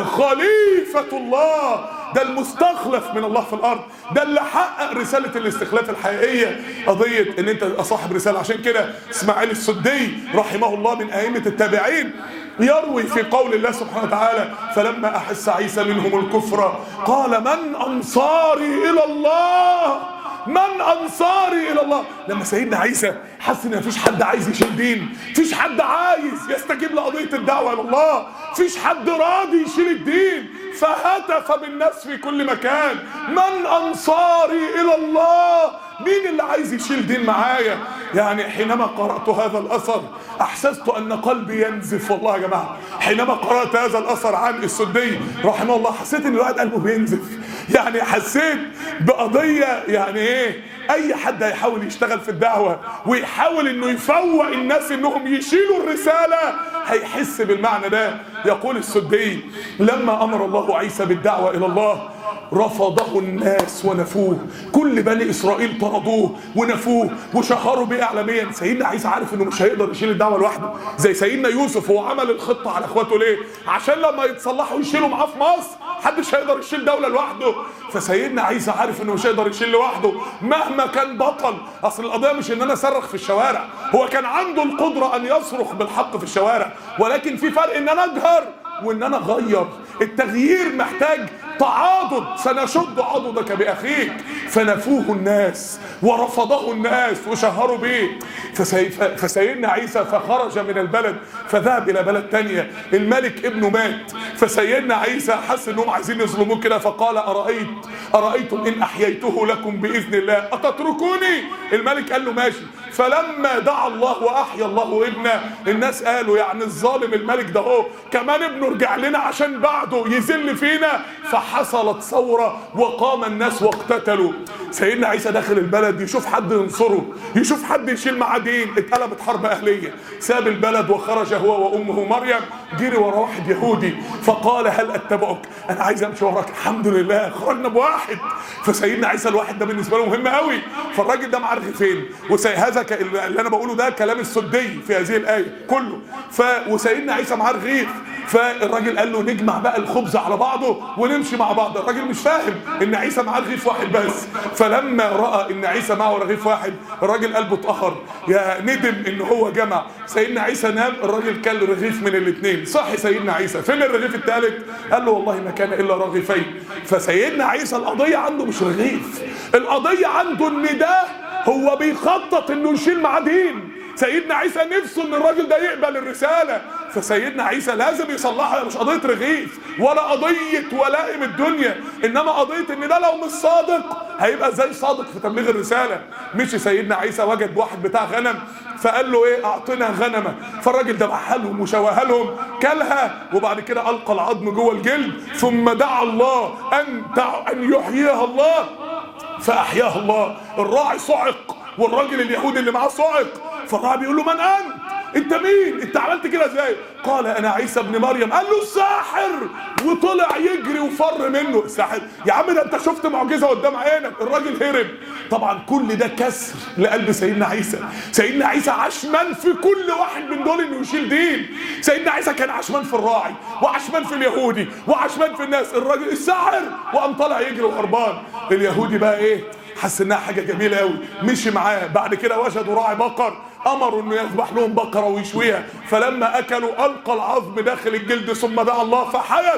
خليفة الله، ده المستخلف من الله في الارض، ده اللي حقق رسالة الاستخلاف الحقيقية، قضية ان انت صاحب رسالة. عشان كده اسماعيل السدي رحمه الله من ائمة التابعين يروي في قول الله سبحانه وتعالى، فلما احس عيسى منهم الكفر قال من انصاري الى الله، من انصاري الى الله. لما سيدنا عيسى حس ان مفيش حد عايز يشيل دين، مفيش حد عايز يستجيب لقضيه الدعوه الى الله، مفيش حد راضي يشيل الدين، فهتف بالناس في كل مكان، من انصاري الى الله، مين اللي عايز يشيل دين معايا؟ يعني حينما قرأت هذا الأثر أحسست أن قلبي ينزف، والله يا جماعة حينما قرأت هذا الأثر عن السدي رحمه الله حسيت أن الواحد قلبه بينزف. يعني حسيت بقضية، يعني إيه، أي حد هيحاول يشتغل في الدعوة ويحاول أنه يفوق الناس أنهم يشيلوا الرسالة هيحس بالمعنى ده. يقول السدي لما أمر الله عيسى بالدعوة إلى الله رفضه الناس ونفوه، كل بني اسرائيل طردوه ونفوه وشهروا بيه اعلاميا. سيدنا عيسى عارف انه مش هيقدر يشيل الدعوه لوحده، زي سيدنا يوسف هو عمل الخطه على اخواته ليه؟ عشان لما يتصلحوا يشيلوا معاه في مصر، محدش هيقدر يشيل دوله لوحده. فسيدنا عيسى عارف انه مش هيقدر يشيل لوحده مهما كان بطل. اصل القضيه مش ان انا اصرخ في الشوارع، هو كان عنده القدره ان يصرخ بالحق في الشوارع، ولكن في فرق ان انا اجهر وان انا اغير. التغيير محتاج تعاضد، سنشد عضدك باخيك. فنفوه الناس ورفضه الناس وشهروا به. فسيدنا عيسى فخرج من البلد فذهب الى بلد تانية، الملك ابنه مات، فسيدنا عيسى حس انهم عايزين يظلموه كده، فقال ارايتم ان احييته لكم باذن الله اتتركوني؟ الملك قال له ماشي. فلما دعا الله واحيا الله ابنه، الناس قالوا يعني الظالم الملك ده هو كمان ابنه رجع لنا عشان بعده يذل فينا. فحصلت ثوره وقام الناس واقتتلوا. سيدنا عيسى داخل البلد يشوف حد ينصره، يشوف حد يشيل معاه دين، اتقلبت حرب اهليه. ساب البلد وخرج هو وامه مريم، جري ورا واحد يهودي فقال هل اتبعك؟ انا عايز امشي وراك. الحمد لله خرجنا بواحد. فسيدنا عيسى الواحد ده بالنسبه له مهم قوي. فالراجل ده معاه رغيفين، وهذا اللي انا بقوله ده كلام السدي في هذه الايه كله. وسيدنا عيسى معاه رغيف، فالراجل قال له نجمع بقى الخبز على بعضه ونمشي مع بعض. الراجل مش فاهم ان عيسى معاه رغيف واحد بس. فلما راى ان عيسى معه رغيف واحد الراجل قلبه اتقهر، يا ندم ان هو جمع. سيدنا عيسى نام، الراجل كل رغيف من الاثنين. صحي سيدنا عيسى، فين الرغيف الثالث؟ قال له والله ما كان الا رغيفين. فسيدنا عيسى القضيه عنده مش رغيف، القضيه عنده ان ده هو بيخطط انه يشيل معاه دين. سيدنا عيسى نفسه ان الراجل ده يقبل الرساله، فسيدنا عيسى لازم يصلحها. مش قضيه رغيف ولا قضيه ولائم الدنيا، انما قضيه ان ده لو مش صادق هيبقى زي صادق في تبليغ الرساله. مشي سيدنا عيسى وجد واحد بتاع غنم، فقال له ايه اعطنا غنمه. فالراجل ذبحها لهم وشواها لهم، كلها، وبعد كده القى العظم جوه الجلد، ثم دعا الله ان يحييها الله فاحياها الله. الراعي صعق والراجل اليهودي اللي معاه صعق. فالراعي بيقول له من انت مين؟ انت عملت كده ازاي؟ قال انا عيسى ابن مريم. قال له الساحر، وطلع يجري وفر منه. الساحر يا عم ده انت شفت معجزه قدام عينك. الراجل هرب. طبعا كل ده كسر لقلب سيدنا عيسى. سيدنا عيسى عشمان في كل واحد من دول انه يشيل دين. سيدنا عيسى كان عشمان في الراعي وعشمان في اليهودي وعشمان في الناس. الراجل الساحر وقام طالع يجري وهربان. اليهودي بقى ايه؟ حس انها حاجه جميله قوي، مشي معاه. بعد كده وجدوا راعي بقر، امروا انه يذبح لهم بقره ويشويها. فلما اكلوا القى العظم داخل الجلد ثم دعا الله فحيت.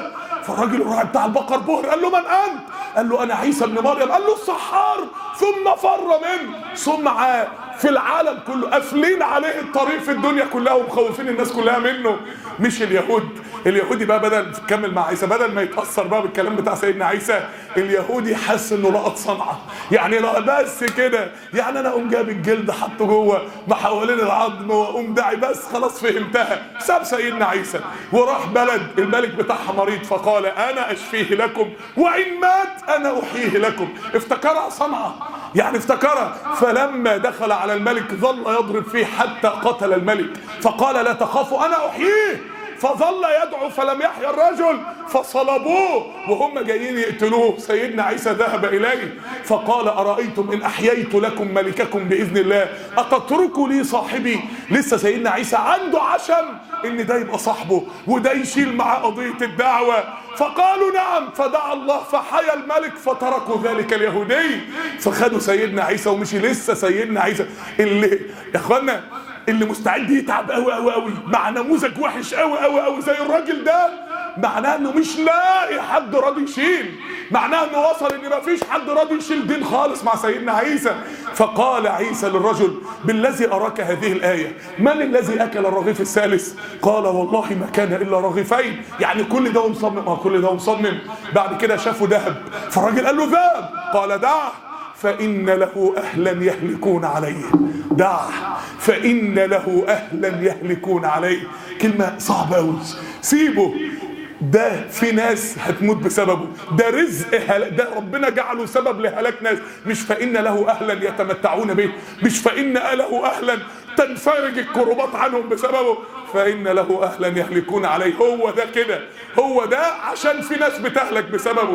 فالراجل الراعي بتاع البقر بهر، قال له من انت؟ قال له انا عيسى ابن مريم. قال له السحار، ثم فر منه. سمعة في العالم كله، قافلين عليه الطريق في الدنيا كلها ومخوفين الناس كلها منه. مش اليهودي بقى بدل تكمل مع عيسى، بدل ما يتأثر بقى بالكلام بتاع سيدنا عيسى، اليهودي حس انه لقط صنعة. يعني لا بس كده، يعني انا اقوم جايب الجلد حطه جوه محولين العظم واقوم داعي، بس خلاص فهمتها. ساب سيدنا عيسى وراح بلد الملك بتاعها مريض، فقال انا اشفيه لكم وان مات انا احييه لكم. افتكرها صنعة، يعني افتكرها. فلما دخل على الملك ظل يضرب فيه حتى قتل الملك، فقال لا تخافوا انا احييه. فظل يدعو فلم يحيى الرجل، فصلبوه وهم جايين يقتلوه. سيدنا عيسى ذهب إليه فقال أرأيتم إن أحييت لكم ملككم بإذن الله أتتركوا لي صاحبي؟ لسه سيدنا عيسى عنده عشم إن ده يبقى صاحبه وده يشيل معاه قضية الدعوة. فقالوا نعم، فدعا الله فحيا الملك فتركوا ذلك اليهودي. فخدوا سيدنا عيسى ومشي. لسه سيدنا عيسى اللي يا اخوانا اللي مستعد يتعب قوي قوي قوي مع نموذج وحش قوي قوي قوي زي الراجل ده، معناه انه مش لاقي حد راضي يشيل، معناه انه وصل ان مفيش حد راضي يشيل دين خالص مع سيدنا عيسى. فقال عيسى للرجل بالذي اراك هذه الايه، من الذي اكل الرغيف الثالث؟ قال والله ما كان الا رغيفين. يعني كل ده ومصمم، كل ده ومصمم. بعد كده شافوا ذهب، فالراجل قال له ذهب، قال دعه فإن له أهلا يهلكون عليه. دعه فإن له أهلا يهلكون عليه. كلمة صعبة أوي، سيبه، ده في ناس هتموت بسببه، ده رزق ده ربنا جعله سبب لهلاك ناس. مش فإن له أهلا يتمتعون به، مش فإن له أهلا تنفرج الكربات عنهم بسببه، فإن له أهلا يهلكون عليه. هو ده كده، هو ده عشان في ناس بتهلك بسببه.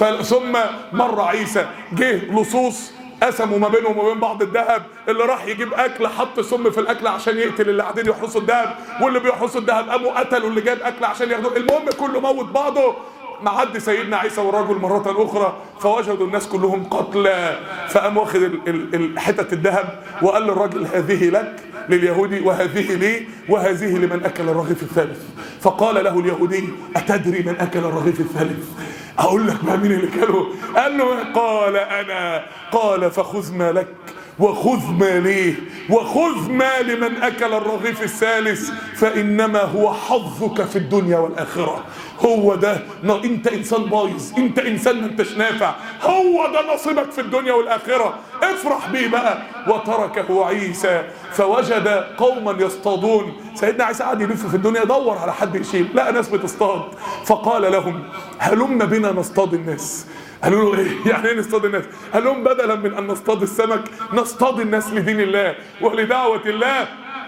ثم مر عيسى، جه لصوص قسموا ما بينهم وبين بعض الذهب. اللي راح يجيب اكل حط سم في الاكل عشان يقتل اللي قاعدين يحرسوا الذهب، واللي بيحرسوا الذهب قاموا قتلوا اللي جايب اكل عشان ياخدوه. المهم كله موت بعضه. معدي سيدنا عيسى والرجل مرة أخرى فوجدوا الناس كلهم قتلى. فقام واخد حتة الذهب وقال للراجل هذه لك لليهودي وهذه لي وهذه لمن أكل الرغيف الثالث. فقال له اليهودي أتدري من أكل الرغيف الثالث؟ أقول لك بقى مين اللي كانوا؟ قال له قال أنا. قال فخذ ما لك وخذ ما ليه وخذ ما لمن أكل الرغيف الثالث، فإنما هو حظك في الدنيا والآخرة. هو ده، انت انسان بايظ، انت انسان ما انتش نافع، هو ده نصيبك في الدنيا والآخرة، افرح بيه بقى. وتركه عيسى فوجد قوما يصطادون. سيدنا عيسى قعد يلف في الدنيا يدور على حد يشيل، لقى ناس بتصطاد، فقال لهم هلم بنا نصطاد الناس. قالوا له ايه؟ يعني ايه نصطاد الناس؟ قال لهم بدلا من ان نصطاد السمك نصطاد الناس لدين الله ولدعوة الله.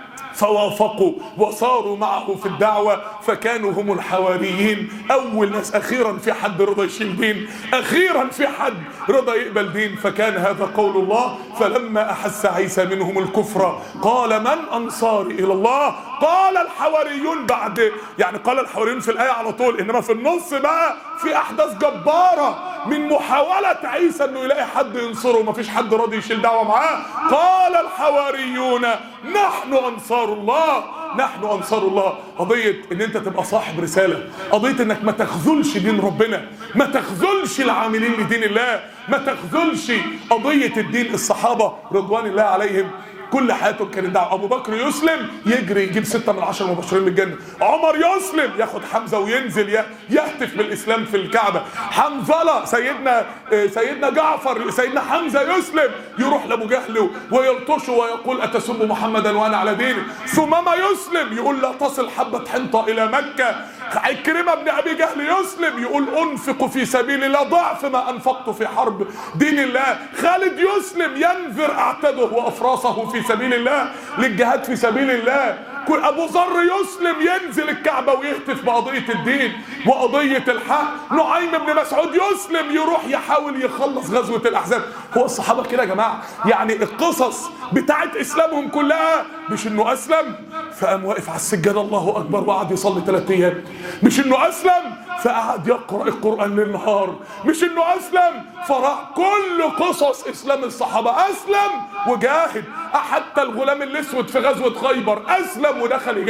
فوافقوا وصاروا معه في الدعوة، فكانوا هم الحواريين. أول ناس أخيرا في حد رضى يشيل دين، أخيرا في حد رضى يقبل دين. فكان هذا قول الله فلما أحس عيسى منهم الكفر قال من أنصاري إلى الله؟ قال الحواريون. بعد يعني قال الحواريون في الآية على طول، إنما في النص بقى في أحداث جبارة من محاولة عيسى إنه يلاقي حد ينصره ومفيش حد راضي يشيل دعوة معاه. قال الحواريون نحن أنصار الله، نحن أنصار الله. قضية إن أنت تبقى صاحب رسالة، قضية إنك ما تخذلش دين ربنا، ما تخذلش العاملين لدين الله، ما تخذلش قضية الدين. الصحابة رضوان الله عليهم كل حياتهم كانت دعوة. أبو بكر يسلم يجري يجيب 6 من 10 مبشرين بالجنة. عمر يسلم ياخد حمزة وينزل يهتف بالإسلام في الكعبة. حنظلة سيدنا جعفر سيدنا حمزة يسلم يروح لأبو جهل ويلطشه ويقول أتسب محمدا وأنا على دينه. ثمامة يسلم يقول لا تصل حبة حنطة إلى مكة. عكرمة بن أبي جهل يسلم يقول أنفق في سبيل الله ضعف ما أنفقت في حرب دين الله. خالد يسلم ينذر أعتده وأفراسه في سبيل الله للجهاد في سبيل الله. أبو ذر يسلم ينزل الكعبة ويهتف بقضية الدين وقضية الحق. نعيم بن مسعود يسلم يروح يحاول يخلص غزوة الأحزاب. هو الصحابة كده يا جماعة، يعني القصص بتاعت إسلامهم كلها مش إنه أسلم فقام واقف على السجادة الله أكبر وقعد يصلي 3 أيام، مش إنه أسلم فقعد يقرأ القرآن للنهار، مش إنه أسلم فراح. كل قصص إسلام الصحابة أسلم وجاهد. حتى الغلام الأسود في غزوة خيبر أسلم ودخل يجاهد.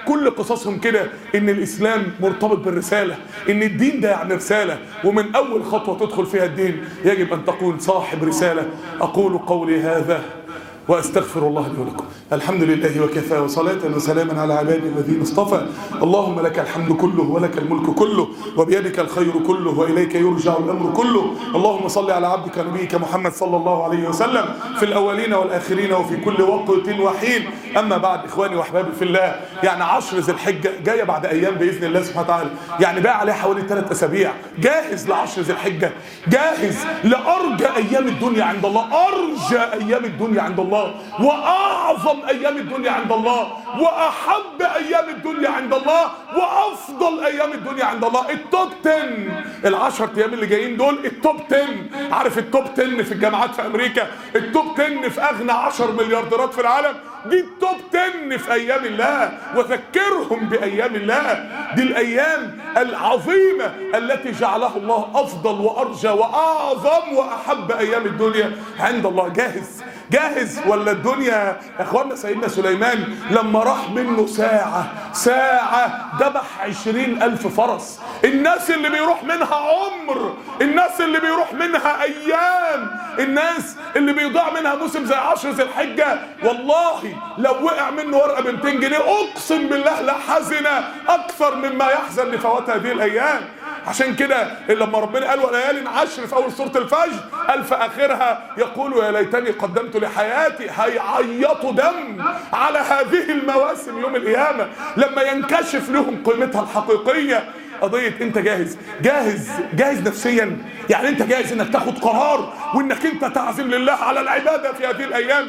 كل قصصهم كده ان الاسلام مرتبط بالرساله، ان الدين ده يعني رساله، ومن اول خطوه تدخل فيها الدين يجب ان تكون صاحب رساله. اقول قولي هذا واستغفر الله لي ولكم. الحمد لله وكفى، وصلاة وسلاما على عباده الذين اصطفى. اللهم لك الحمد كله ولك الملك كله وبيدك الخير كله وإليك يرجع الأمر كله. اللهم صل على عبدك نبيك محمد صلى الله عليه وسلم في الأولين والآخرين وفي كل وقت وحين. أما بعد، إخواني وأحبابي في الله، يعني 10 ذي الحجة جاية بعد أيام بإذن الله سبحانه وتعالى، يعني بقى عليها حوالي 3 أسابيع. جاهز ل10 ذي الحجة؟ جاهز لأرجى أيام الدنيا عند الله، أرجى أيام الدنيا عند الله، وأعظم أيام الدنيا عند الله، وأحب أيام الدنيا عند الله، وأفضل أيام الدنيا عند الله. التوب 10، 10 أيام اللي جايين دول التوب 10. عارف التوب 10 في الجامعات في أمريكا، التوب 10 في أغنى 10 مليارديرات في العالم، دي التوب 10 في أيام الله. وذكرهم بأيام الله، دي الأيام العظيمة التي جعلها الله أفضل وأرجى وأعظم وأحب أيام الدنيا عند الله. جاهز؟ جاهز ولا الدنيا يا اخوانا؟ سيدنا سليمان لما راح منه ساعة ذبح 20,000 فرس. الناس اللي بيروح منها عمر، الناس اللي بيروح منها ايام، الناس اللي بيضيع منها موسم زي 10 ذي الحجة، والله لو وقع منه ورقة ب 200 جنيه اقسم بالله لحزن اكثر مما يحزن لفوات هذه الايام. عشان كده لما ربنا قال وليال 10 في اول سورة الفجر، قال في اخرها يقول يا ليتني قدمت لحياتي. هيعيطوا دم على هذه المواسم يوم القيامة لما ينكشف لهم قيمتها الحقيقية. قضية انت جاهز؟ جاهز نفسيا؟ يعني انت جاهز انك تاخد قرار وانك انت تعزم لله على العبادة في هذه الايام؟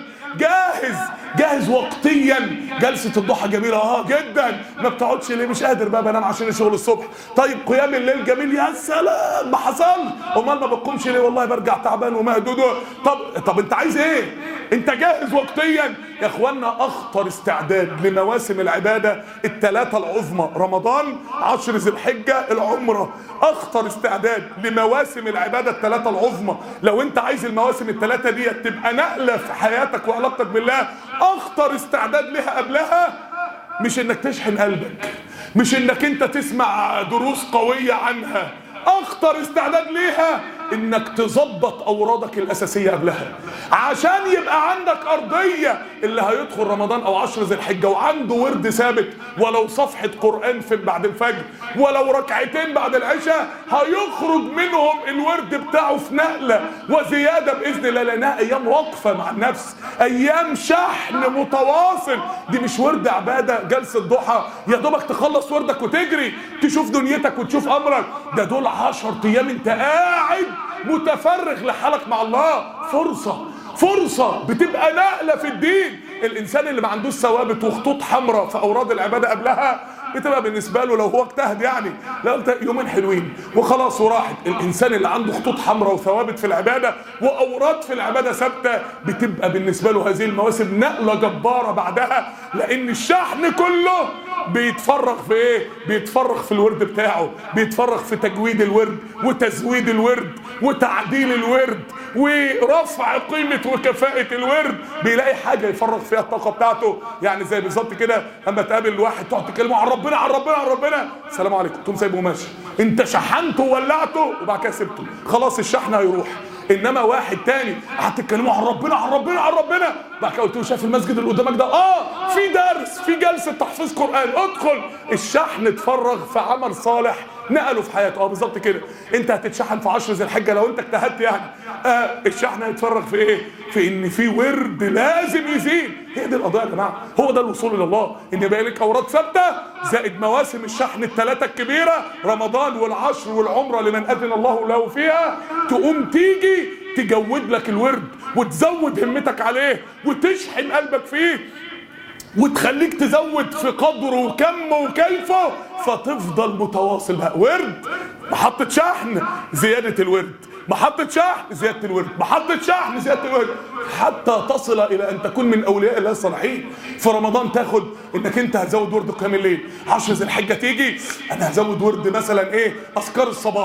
جاهز وقتيا؟ جلسة الضحى جميلة جدا، ما بتقعدش ليه؟ مش قادر بقى، بنام عشان الشغل الصبح. طيب قيام الليل جميل، يا سلام، ما حصل؟ امال ما بتقومش ليه؟ والله برجع تعبان ومهدود. طب انت عايز ايه؟ انت جاهز وقتيا؟ يا اخوانا اخطر استعداد لمواسم العبادة الثلاثة العظمى، رمضان، 10 ذي الحجة، العمرة. اخطر استعداد لمواسم العبادة الثلاثة العظمى. لو انت عايز المواسم الثلاثة دي تبقى نقلة في حياتك وعلاقتك بالله، اخطر استعداد لها قبلها مش انك تشحن قلبك، مش انك انت تسمع دروس قوية عنها، اخطر استعداد ليها انك تظبط اورادك الاساسيه قبلها، عشان يبقى عندك ارضيه. اللي هيدخل رمضان او 10 ذي الحجه وعنده ورد ثابت، ولو صفحه قران في بعد الفجر، ولو ركعتين بعد العشاء، هيخرج منهم الورد بتاعه في نقله وزياده باذن الله، لانها ايام وقفه مع النفس، ايام شحن متواصل. دي مش ورد عباده جلسه ضحى يا دوبك تخلص وردك وتجري تشوف دنيتك وتشوف امرك. ده دول 10 ايام انت قاعد متفرغ لحالك مع الله. فرصة بتبقى نقلة في الدين. الإنسان اللي ما عندوش ثوابت وخطوط حمراء في أوراد العبادة قبلها، بتبقى بالنسبة له لو هو اجتهد يعني لو قلت يومين حلوين وخلاص وراحت. الإنسان اللي عنده خطوط حمراء وثوابت في العبادة وأوراد في العبادة ثابتة، بتبقى بالنسبة له هذه المواسم نقلة جبارة بعدها، لأن الشحن كله بيتفرغ في ايه؟ بيتفرغ في الورد بتاعه، بيتفرغ في تجويد الورد وتزويد الورد وتعديل الورد ورفع قيمة وكفاءة الورد. بيلاقي حاجة يفرغ فيها الطاقة بتاعته. يعني زي بالظبط كده اما تقابل واحد تقعد تكلمه عن ربنا عن ربنا عن ربنا، السلام عليكم، تقوم سايبه وماشي. انت شحنته وولعته وبعد كده سبته، خلاص الشحن هيروح. انما واحد تاني قعدت تكلموا عن ربنا عن ربنا عن ربنا، بعد كده قلت له شايف المسجد اللي قدامك ده؟ في درس، في جلسه تحفيظ قران، ادخل. الشحن اتفرغ في عمل صالح نقله في حياته. بالظبط كده. انت هتتشحن في 10 ذي الحجه لو انت اجتهدت يعني. الشحن هيتفرغ في ايه؟ في ان في ورد لازم يزيد. هي دي القضيه يا جماعه، هو ده الوصول الى الله، ان يبقى لك اوراد ثابته زائد مواسم الشحن الثلاثه الكبيره، رمضان والعشر والعمره لمن اذن الله له فيها. تقوم تيجي تجود لك الورد وتزود همتك عليه وتشحن قلبك فيه وتخليك تزود في قدره وكمه وكيفه، فتفضل متواصل بقى. ورد، محطة شحن، زيادة الورد، محطة شحن، زيادة الورد، محطة شحن، زيادة الورد، حتى تصل إلى أن تكون من أولياء الله الصالحين. في رمضان تاخد إنك أنت هتزود ورد قيام الليل، 10 ذي الحجة تيجي أنا هزود ورد مثلا إيه؟ أذكار الصباح،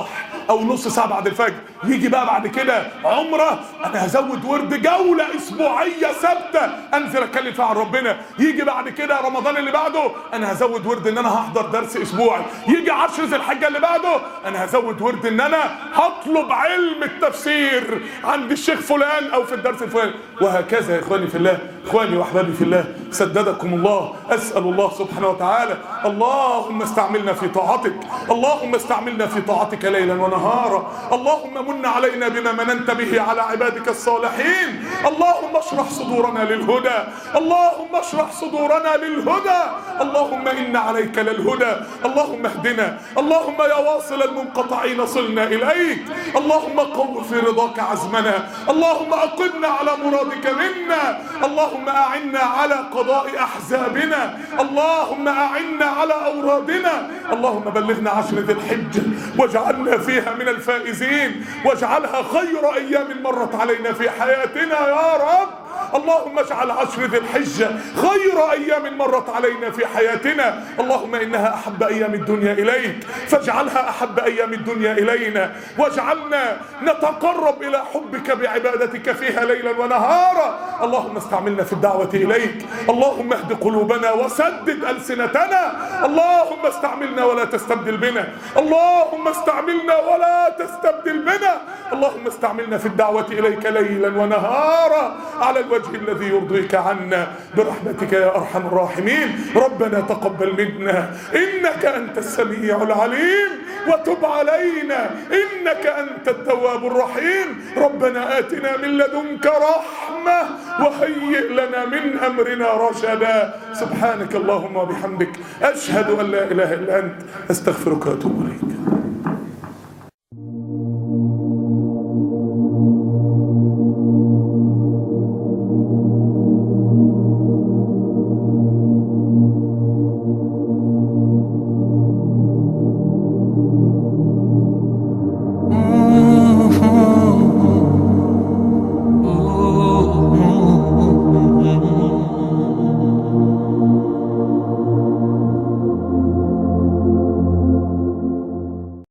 او نص ساعه بعد الفجر. يجي بقى بعد كده عمره، انا هزود ورد جوله اسبوعيه ثابته انزل اتكلم فيها عن ربنا. يجي بعد كده رمضان اللي بعده، انا هزود ورد ان انا هحضر درس اسبوعي. يجي 10 ذي الحجه اللي بعده، انا هزود ورد ان انا هطلب علم التفسير عند الشيخ فلان او في الدرس الفلاني. وهكذا يا اخواني في الله، اخواني واحبابي في الله، سددكم الله. اسال الله سبحانه وتعالى اللهم استعملنا في طاعتك، اللهم استعملنا في طاعتك ليلا ونهارا. اللهم من علينا بما مننت به على عبادك الصالحين. اللهم اشرح صدورنا للهدى، اللهم اشرح صدورنا للهدى. اللهم إن عليك للهدى. اللهم اهدنا، اللهم يا واصل المنقطعين صلنا إليك. اللهم قو في رضاك عزمنا، اللهم أقمنا على مرادك منا. اللهم أعنا على قضاء أحزابنا، اللهم أعنا على أورادنا. اللهم بلغنا 10 ذي الحجة واجعلنا فيها من الفائزين، واجعلها خير أيام مرت علينا في حياتنا يا رب. اللهم اجعل 10 ذي الحجة خير أيام مرت علينا في حياتنا. اللهم إنها أحب أيام الدنيا إليك، فاجعلها أحب أيام الدنيا إلينا، واجعلنا نتقرب إلى حبك بعبادتك فيها ليلا ونهارا. اللهم استعملنا في الدعوة إليك، اللهم اهد قلوبنا وسدد ألسنتنا. اللهم استعملنا ولا تستبدل بنا، اللهم استعملنا ولا تستبدل بنا. اللهم استعملنا في الدعوة إليك ليلا ونهارا على الوجه الذي يرضيك عنا برحمتك يا أرحم الراحمين. ربنا تقبل منا إنك أنت السميع العليم، وتب علينا إنك أنت التواب الرحيم. ربنا آتنا من لدنك رحمة وهيئ لنا من أمرنا رشدا. سبحانك اللهم وبحمدك، أشهد أن لا إله إلا أنت، أستغفرك وأتوب إليك.